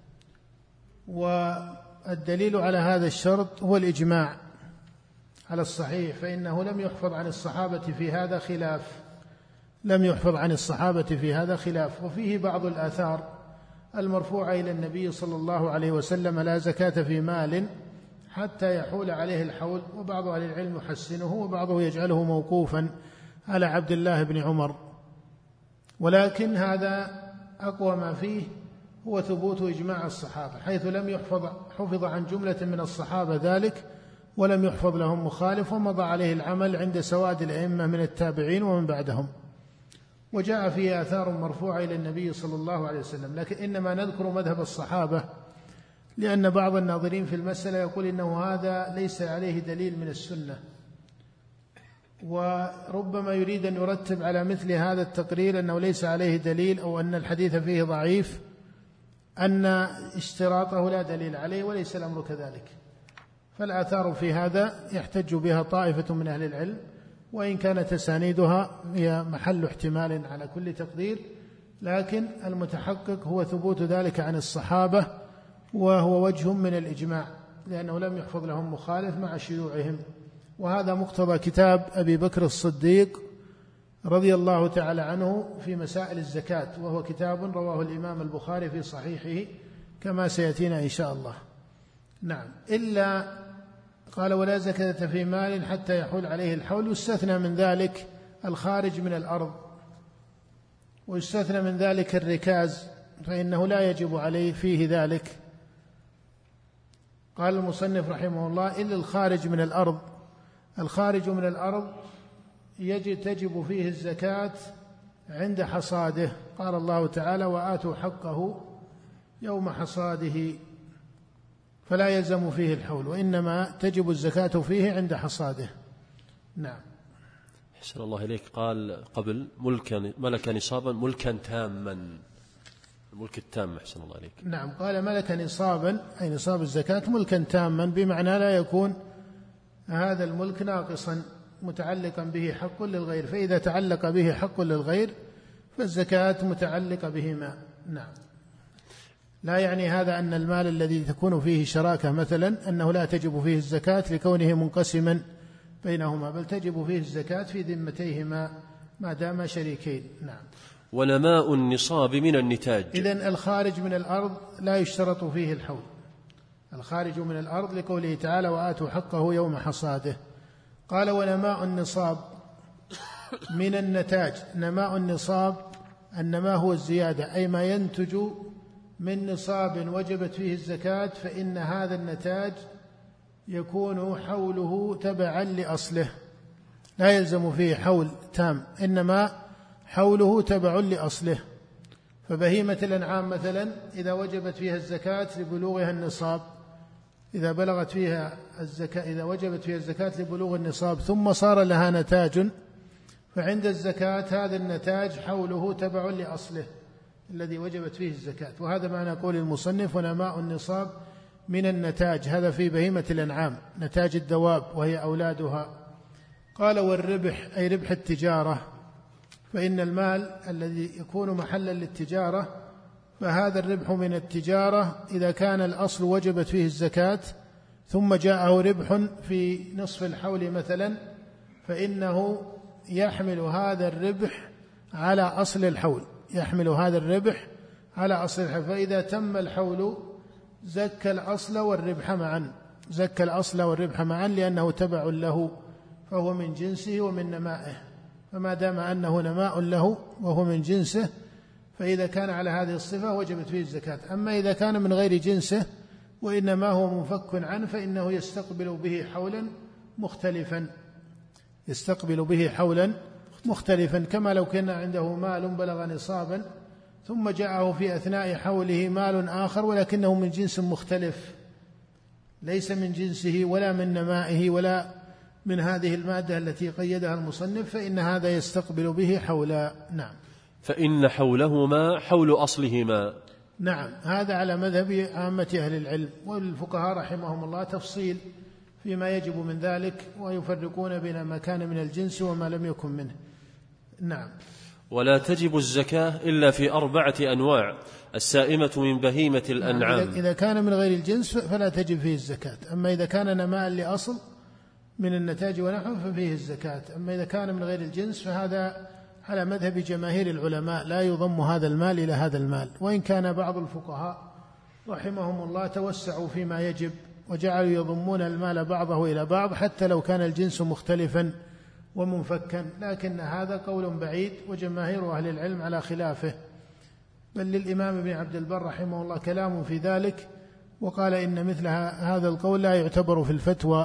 والدليل على هذا الشرط هو الإجماع على الصحيح، فإنه لم يحفظ عن الصحابة في هذا خلاف، لم يحفظ عن الصحابة في هذا خلاف. وفيه بعض الآثار المرفوعة إلى النبي صلى الله عليه وسلم: لا زكاة في مال حتى يحول عليه الحول. وبعض أهل العلم يحسنه وبعضه يجعله موقوفا على عبد الله بن عمر، ولكن هذا أقوى ما فيه هو ثبوت إجماع الصحابة، حيث لم يحفظ حفظ عن جملة من الصحابة ذلك ولم يحفظ لهم مخالف، ومضى عليه العمل عند سواد الأئمة من التابعين ومن بعدهم. وجاء فيه آثار مرفوعة إلى النبي صلى الله عليه وسلم، لكن إنما نذكر مذهب الصحابة لأن بعض الناظرين في المسألة يقول إنه هذا ليس عليه دليل من السنة، وربما يريد أن يرتب على مثل هذا التقرير أنه ليس عليه دليل أو أن الحديث فيه ضعيف، أن اشتراطه لا دليل عليه، وليس الأمر كذلك. فالآثار في هذا يحتج بها طائفة من أهل العلم، وإن كانت تسانيدها هي محل احتمال على كل تقدير، لكن المتحقق هو ثبوت ذلك عن الصحابة، وهو وجه من الإجماع لأنه لم يحفظ لهم مخالف مع شيوعهم. وهذا مقتضى كتاب أبي بكر الصديق رضي الله تعالى عنه في مسائل الزكاة، وهو كتاب رواه الإمام البخاري في صحيحه كما سيأتينا إن شاء الله. نعم. إلا قال: ولا زكاة في مال حتى يحول عليه الحول. يستثنى من ذلك الخارج من الأرض، ويستثنى من ذلك الركاز، فإنه لا يجب عليه فيه ذلك. قال المصنف رحمه الله: إلا الخارج من الأرض. الخارج من الأرض يجب تجب فيه الزكاة عند حصاده. قال الله تعالى: وآتوا حقه يوم حصاده، فلا يلزم فيه الحول، وإنما تجب الزكاة فيه عند حصاده. نعم. أحسن الله إليك. قال قبل ملكا ملك نصابا ملكا تاما، الملك التام. أحسن الله إليك. نعم، قال ملك نصابا أي نصاب الزكاة ملكا تاما، بمعنى لا يكون هذا الملك ناقصا متعلقا به حق للغير، فإذا تعلق به حق للغير فالزكاة متعلقة بهما. نعم. لا يعني هذا أن المال الذي تكون فيه شراكة مثلا أنه لا تجب فيه الزكاة لكونه منقسما بينهما، بل تجب فيه الزكاة في ذمتيهما ما داما شريكين. نعم. ونماء النصاب من النتاج. إذن الخارج من الأرض لا يشترط فيه الحول، الخارج من الأرض لقوله تعالى: وآتوا حقه يوم حصاده. قال: ونماء النصاب من النتاج. نماء النصاب، النماء هو الزيادة، أي ما ينتج من نصاب وجبت فيه الزكاة، فإن هذا النتاج يكون حوله تبعا لأصله، لا يلزم فيه حول تام، إنما حوله تبع لأصله. فبهيمة الأنعام مثلا إذا وجبت فيها الزكاة لبلوغها النصاب، إذا بلغت فيها الزكاة إذا وجبت فيها الزكاة لبلوغ النصاب ثم صار لها نتاج، فعند الزكاة هذا النتاج حوله تبع لأصله الذي وجبت فيه الزكاة. وهذا معنى قول المصنف: ونماء النصاب من النتاج، هذا في بهيمة الأنعام، نتاج الدواب وهي أولادها. قال: والربح أي ربح التجارة، فإن المال الذي يكون محلا للتجارة فهذا الربح من التجارة إذا كان الأصل وجبت فيه الزكاة ثم جاءه ربح في نصف الحول مثلا، فإنه يحمل هذا الربح على أصل الحول، يحمل هذا الربح على أصل الحول، فإذا تم الحول زكى الأصل والربح معا، زكى الأصل والربح معا لأنه تبع له، فهو من جنسه ومن نمائه. فما دام أنه نماء له وهو من جنسه، فإذا كان على هذه الصفة وجبت فيه الزكاة. أما إذا كان من غير جنسه وإنما هو منفك عنه فإنه يستقبل به حولا مختلفا، يستقبل به حولا مختلفا، كما لو كان عنده مال بلغ نصابا ثم جاءه في أثناء حوله مال آخر ولكنه من جنس مختلف، ليس من جنسه ولا من نمائه ولا من هذه المادة التي قيدها المصنف، فإن هذا يستقبل به حولا. نعم. فإن حولهما حول أصلهما. نعم، هذا على مذهب عامة أهل العلم، والفقهاء رحمهم الله تفصيل فيما يجب من ذلك، ويفرقون بين ما كان من الجنس وما لم يكن منه. نعم. ولا تجب الزكاة إلا في أربعة أنواع: السائمة من بهيمة الأنعام. نعم. إذا كان من غير الجنس فلا تجب فيه الزكاة، أما إذا كان نماء لأصل من النتاج ونحو ففيه الزكاة، أما إذا كان من غير الجنس فهذا على مذهب جماهير العلماء، لا يضم هذا المال إلى هذا المال. وإن كان بعض الفقهاء رحمهم الله توسعوا فيما يجب وجعلوا يضمون المال بعضه إلى بعض حتى لو كان الجنس مختلفا ومنفكا، لكن هذا قول بعيد وجماهير أهل العلم على خلافه، بل للإمام ابن عبد البر رحمه الله كلام في ذلك، وقال إن مثل هذا القول لا يعتبر في الفتوى،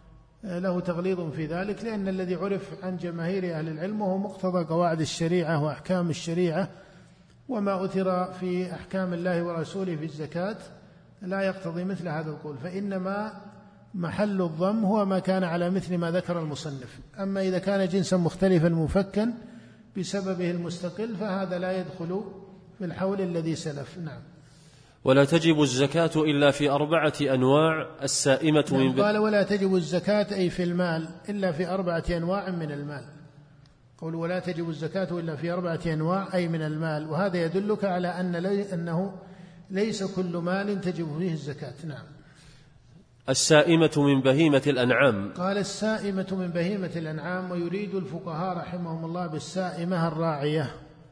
له تغليظ في ذلك، لأن الذي عرف عن جماهير أهل العلم وهو مقتضى قواعد الشريعة وأحكام الشريعة وما أثر في أحكام الله ورسوله في الزكاة لا يقتضي مثل هذا القول، فإنما محل الضم هو ما كان على مثل ما ذكر المصنف. أما إذا كان جنسا مختلفا مفكا بسببه المستقل فهذا لا يدخل في الحول الذي سلف. نعم. ولا تجب الزكاة إلا في أربعة أنواع: السائمة نعم. من ب... قال: ولا تجب الزكاة أي في المال إلا في أربعة أنواع من المال. قول: ولا تجب الزكاة إلا في أربعة أنواع أي من المال، وهذا يدلك على أن لي أنه ليس كل مال تجب فيه الزكاة. نعم. السائمة من بهيمة الأنعام. قال: السائمة من بهيمة الأنعام، ويريد الفقهاء رحمهم الله بالسائمة الراعية.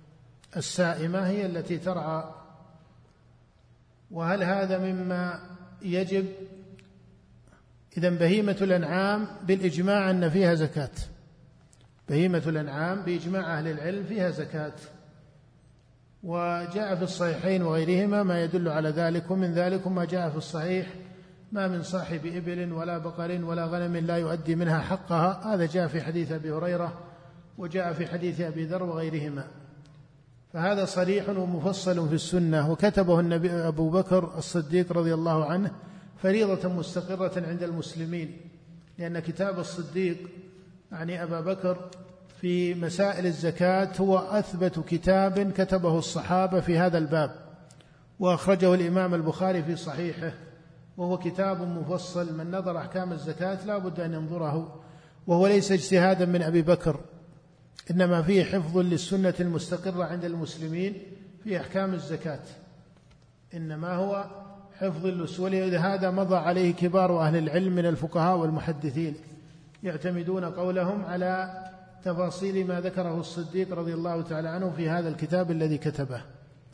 السائمة هي التي ترعى. وهل هذا مما يجب؟ إذن بهيمة الأنعام بالإجماع أن فيها زكاة، بهيمة الأنعام بإجماع أهل العلم فيها زكاة، وجاء في الصحيحين وغيرهما ما يدل على ذلك، ومن ذلك ما جاء في الصحيح: ما من صاحب إبل ولا بقر ولا غنم لا يؤدي منها حقها، هذا جاء في حديث أبي هريرة وجاء في حديث أبي ذر وغيرهما، فهذا صريح ومفصل في السنة. وكتبه النبي أبو بكر الصديق رضي الله عنه فريضة مستقرة عند المسلمين، لأن كتاب الصديق يعني أبا بكر في مسائل الزكاة هو أثبت كتاب كتبه الصحابة في هذا الباب، وأخرجه الإمام البخاري في صحيحه، وهو كتاب مفصل، من نظر أحكام الزكاة لا بد أن ينظره، وهو ليس اجتهادا من أبي بكر، إنما فيه حفظ للسنة المستقرة عند المسلمين في أحكام الزكاة، إنما هو حفظ الأصول. هذا مضى عليه كبار أهل العلم من الفقهاء والمحدثين، يعتمدون قولهم على تفاصيل ما ذكره الصديق رضي الله تعالى عنه في هذا الكتاب الذي كتبه.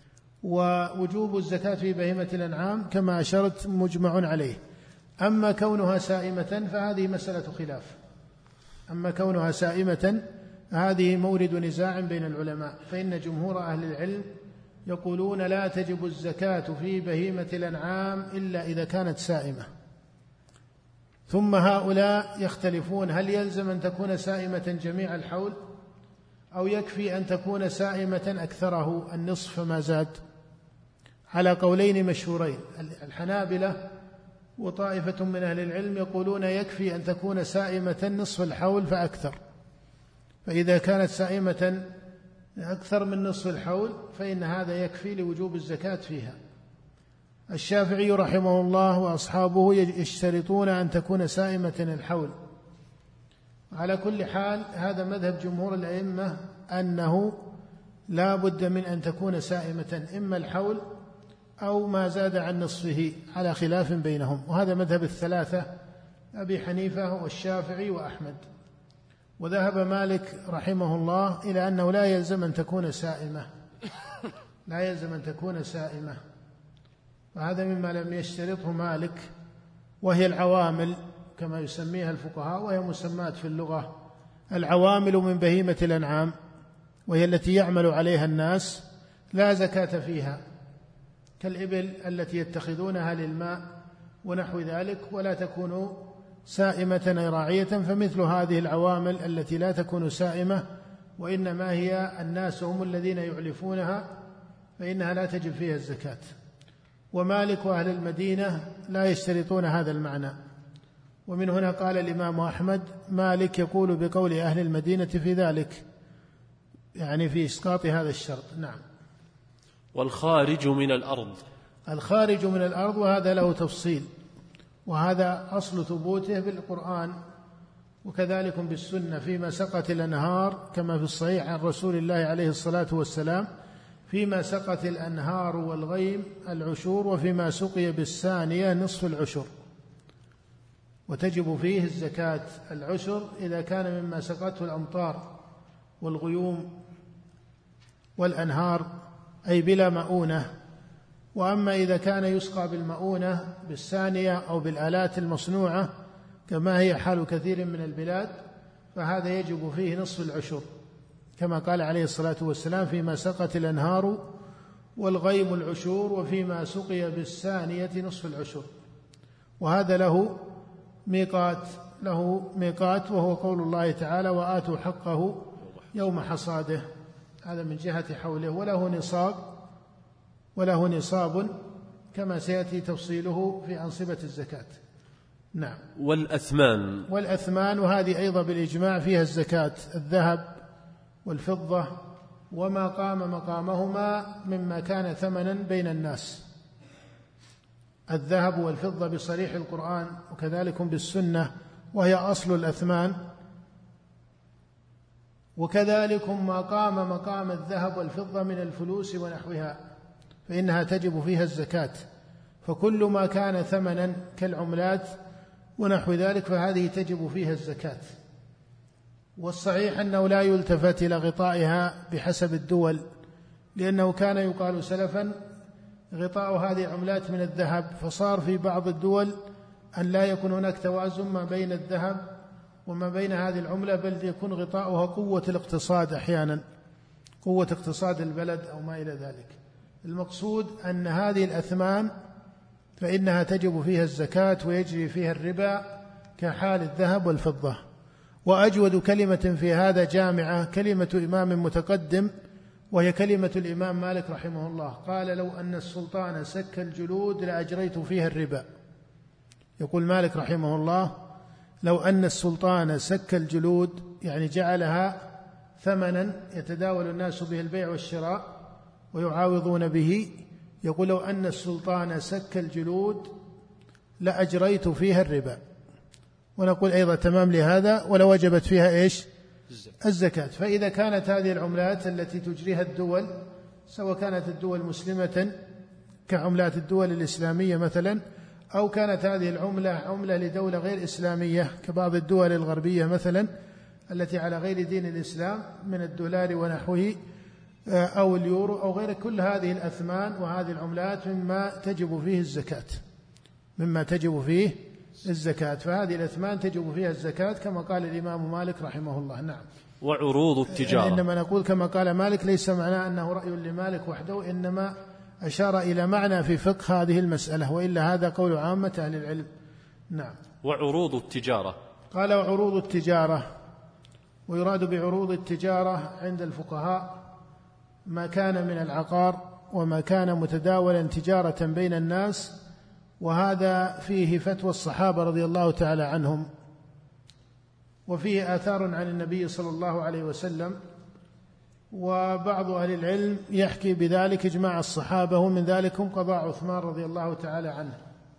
ووجوب الزكاة في بهيمة الأنعام كما أشرت مجمع عليه. أما كونها سائمة فهذه مسألة خلاف، أما كونها سائمة هذه مورد نزاع بين العلماء، فإن جمهور أهل العلم يقولون لا تجب الزكاة في بهيمة الأنعام إلا إذا كانت سائمة، ثم هؤلاء يختلفون هل يلزم أن تكون سائمة جميع الحول أو يكفي أن تكون سائمة أكثره النصف فما زاد، على قولين مشهورين. الحنابلة وطائفة من أهل العلم يقولون يكفي أن تكون سائمة نصف الحول فأكثر، فإذا كانت سائمة أكثر من نصف الحول فإن هذا يكفي لوجوب الزكاة فيها. الشافعي رحمه الله وأصحابه يشترطون أن تكون سائمة الحول. على كل حال هذا مذهب جمهور الأئمة أنه لا بد من أن تكون سائمة، إما الحول أو ما زاد عن نصفه، على خلاف بينهم، وهذا مذهب الثلاثة أبي حنيفة والشافعي وأحمد. وذهب مالك رحمه الله إلى أنه لا يلزم أن تكون سائمة، لا يلزم أن تكون سائمة، وهذا مما لم يشترطه مالك، وهي العوامل كما يسميها الفقهاء، وهي مسمات في اللغة العوامل من بهيمة الأنعام، وهي التي يعمل عليها الناس لا زكاة فيها، كالإبل التي يتخذونها للماء ونحو ذلك، ولا تكون سائمة أي راعية. فمثل هذه العوامل التي لا تكون سائمة وإنما هي الناس هم الذين يعلفونها فإنها لا تجب فيها الزكاة. ومالك وأهل المدينة لا يشترطون هذا المعنى، ومن هنا قال الإمام أحمد مالك يقول بقول أهل المدينة في ذلك، يعني في إسقاط هذا الشرط. نعم. والخارج من الأرض، الخارج من الأرض، وهذا له تفصيل، وهذا أصل ثبوته بالقرآن وكذلك بالسنة، فيما سقت الأنهار كما في الصحيح عن رسول الله عليه الصلاة والسلام، فيما سقت الأنهار والغيم العشور، وفيما سقي بالثانية نصف العشر، وتجب فيه الزكاة العشر إذا كان مما سقته الأمطار والغيوم والأنهار أي بلا مؤونة. وأما إذا كان يسقى بالمؤونة بالثانية أو بالآلات المصنوعة كما هي حال كثير من البلاد فهذا يجب فيه نصف العشر، كما قال عليه الصلاة والسلام فيما سقت الأنهار والغيم العشور، وفيما سقي بالثانية نصف العشر. وهذا له ميقات له ميقات وهو قول الله تعالى وآتوا حقه يوم حصاده، هذا من جهة حوله. وله نصاب وله نصاب كما سيأتي تفصيله في أنصبة الزكاة. نعم. والأثمان والأثمان وهذه أيضا بالإجماع فيها الزكاة، الذهب والفضة وما قام مقامهما مما كان ثمنا بين الناس، الذهب والفضة بصريح القرآن وكذلك بالسنة، وهي أصل الأثمان. وكذلك ما قام مقام الذهب والفضة من الفلوس ونحوها فإنها تجب فيها الزكاة. فكل ما كان ثمنا كالعملات ونحو ذلك فهذه تجب فيها الزكاة. والصحيح أنه لا يلتفت إلى غطائها بحسب الدول، لأنه كان يقال سلفا غطاء هذه العملات من الذهب، فصار في بعض الدول أن لا يكون هناك توازن ما بين الذهب وما بين هذه العملة، بل يكون غطاؤها قوة الاقتصاد، أحيانا قوة اقتصاد البلد أو ما إلى ذلك. المقصود أن هذه الأثمان فإنها تجب فيها الزكاة ويجري فيها الربا كحال الذهب والفضة. وأجود كلمة في هذا جامعة كلمة إمام متقدم، وهي كلمة الإمام مالك رحمه الله، قال: لو أن السلطان سك الجلود لأجريت فيها الربا. يقول مالك رحمه الله: لو أن السلطان سك الجلود، يعني جعلها ثمنا يتداول الناس به البيع والشراء ويعاوضون به، يقول: لو أن السلطان سك الجلود لأجريت فيها الربا. ونقول أيضا تمام لهذا: ولو وجبت فيها إيش؟ الزكاة. فإذا كانت هذه العملات التي تجريها الدول، سواء كانت الدول مسلمة كعملات الدول الإسلامية مثلا، أو كانت هذه العملة عملة لدولة غير إسلامية كبعض الدول الغربية مثلا التي على غير دين الإسلام من الدولار ونحوه أو اليورو أو غيره، كل هذه الأثمان وهذه العملات مما تجب فيه الزكاة مما تجب فيه الزكاة فهذه الأثمان تجب فيها الزكاة كما قال الإمام مالك رحمه الله. نعم. وعروض التجارة، إنما نقول كما قال مالك ليس معناه أنه رأي لمالك وحده، إنما أشار إلى معنى في فقه هذه المسألة، وإلا هذا قول عامة أهل العلم. نعم. وعروض التجارة، قال: وعروض التجارة، ويراد بعروض التجارة عند الفقهاء ما كان من العقار وما كان متداولا تجارة بين الناس، وهذا فيه فتوى الصحابة رضي الله تعالى عنهم، وفيه آثار عن النبي صلى الله عليه وسلم، وبعض أهل العلم يحكي بذلك إجماع الصحابة، ومن ذلكم قضاء عثمان رضي الله تعالى عنه،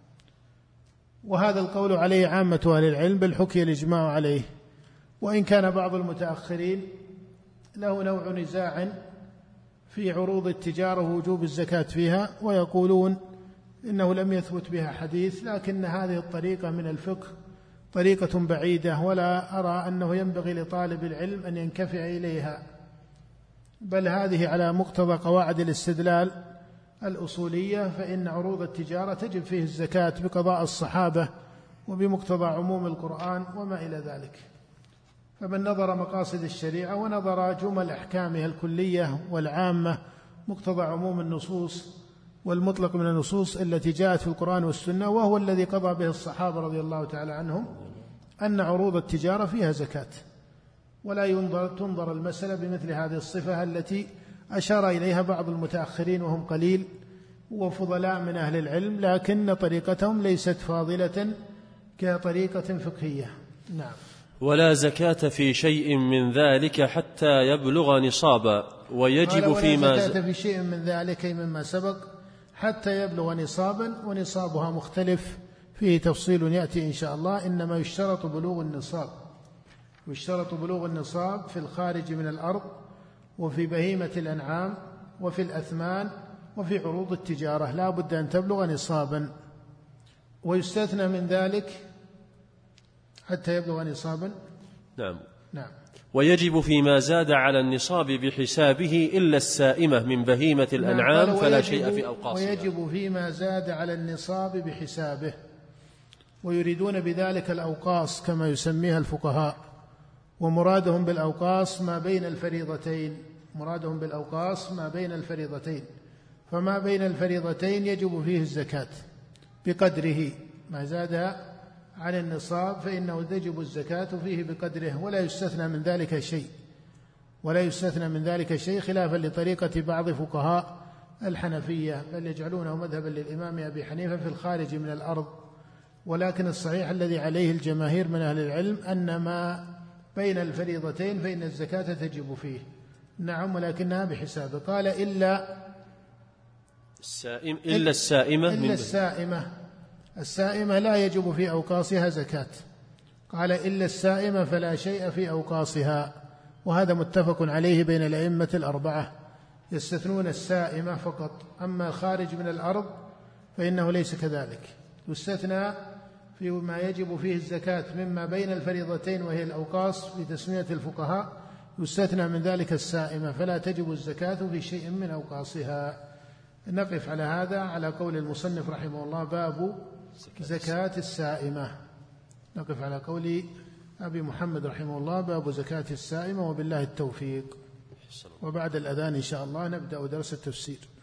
وهذا القول عليه عامة أهل العلم، بل حكي الإجماع عليه، وإن كان بعض المتأخرين له نوع نزاع في عروض التجارة ووجوب الزكاة فيها، ويقولون إنه لم يثبت بها حديث، لكن هذه الطريقة من الفقه طريقة بعيدة، ولا أرى أنه ينبغي لطالب العلم أن ينكفع إليها، بل هذه على مقتضى قواعد الاستدلال الأصولية، فإن عروض التجارة تجب فيه الزكاة بقضاء الصحابة وبمقتضى عموم القرآن وما إلى ذلك. فمن نظر مقاصد الشريعة ونظر جمل أحكامها الكلية والعامة مقتضى عموم النصوص والمطلق من النصوص التي جاءت في القرآن والسنة، وهو الذي قضى به الصحابة رضي الله تعالى عنهم، أن عروض التجارة فيها زكاة، ولا ينظر تنظر المسألة بمثل هذه الصفة التي أشار إليها بعض المتأخرين وهم قليل وفضلاء من أهل العلم، لكن طريقتهم ليست فاضلة كطريقة فقهية. نعم. ولا زكاة في شيء من ذلك حتى يبلغ نصابا، ويجب فيما ولا زكاة في شيء من ذلك مما سبق حتى يبلغ نصابا، ونصابها مختلف فيه تفصيل يأتي إن شاء الله. إنما يشترط بلوغ النصاب، يشترط بلوغ النصاب في الخارج من الأرض، وفي بهيمة الأنعام، وفي الأثمان، وفي عروض التجارة لا بد أن تبلغ نصابا. ويستثنى من ذلك حتى يبلغ نصابا. نعم. نعم. ويجب فيما زاد على النصاب بحسابه إلا السائمة من بهيمة الأنعام. نعم. فلا شيء في أوقاصها. ويجب فيما زاد على النصاب بحسابه، ويريدون بذلك الأوقاص كما يسميها الفقهاء، ومرادهم بالأوقاص ما بين الفريضتين مرادهم بالأوقاص ما بين الفريضتين فما بين الفريضتين يجب فيه الزكاة بقدره، ما زاد عن النصاب فإنه تجب الزكاة فيه بقدره، ولا يستثنى من ذلك شيء ولا يستثنى من ذلك شيء خلافا لطريقة بعض فقهاء الحنفية، بل يجعلونه مذهبا للإمام أبي حنيفة في الخارج من الأرض. ولكن الصحيح الذي عليه الجماهير من أهل العلم أن ما بين الفريضتين فإن الزكاة تجب فيه. نعم. ولكنها بحسابه. قال إلا السائم إلا السائمة إلا السائمة السائمة لا يجب في أوقاصها زكاة. قال إلا السائمة فلا شيء في أوقاصها، وهذا متفق عليه بين الأئمة الأربعة، يستثنون السائمة فقط، أما خارج من الأرض فإنه ليس كذلك، يستثنى فيما يجب فيه الزكاة مما بين الفريضتين وهي الأوقاص في تسمية الفقهاء، يستثنى من ذلك السائمة، فلا تجب الزكاة في شيء من أوقاصها. نقف على هذا على قول المصنف رحمه الله باب زكاة السائمة. نقف على قول أبي محمد رحمه الله باب زكاة السائمة، وبالله التوفيق. وبعد الأذان إن شاء الله نبدأ درس التفسير.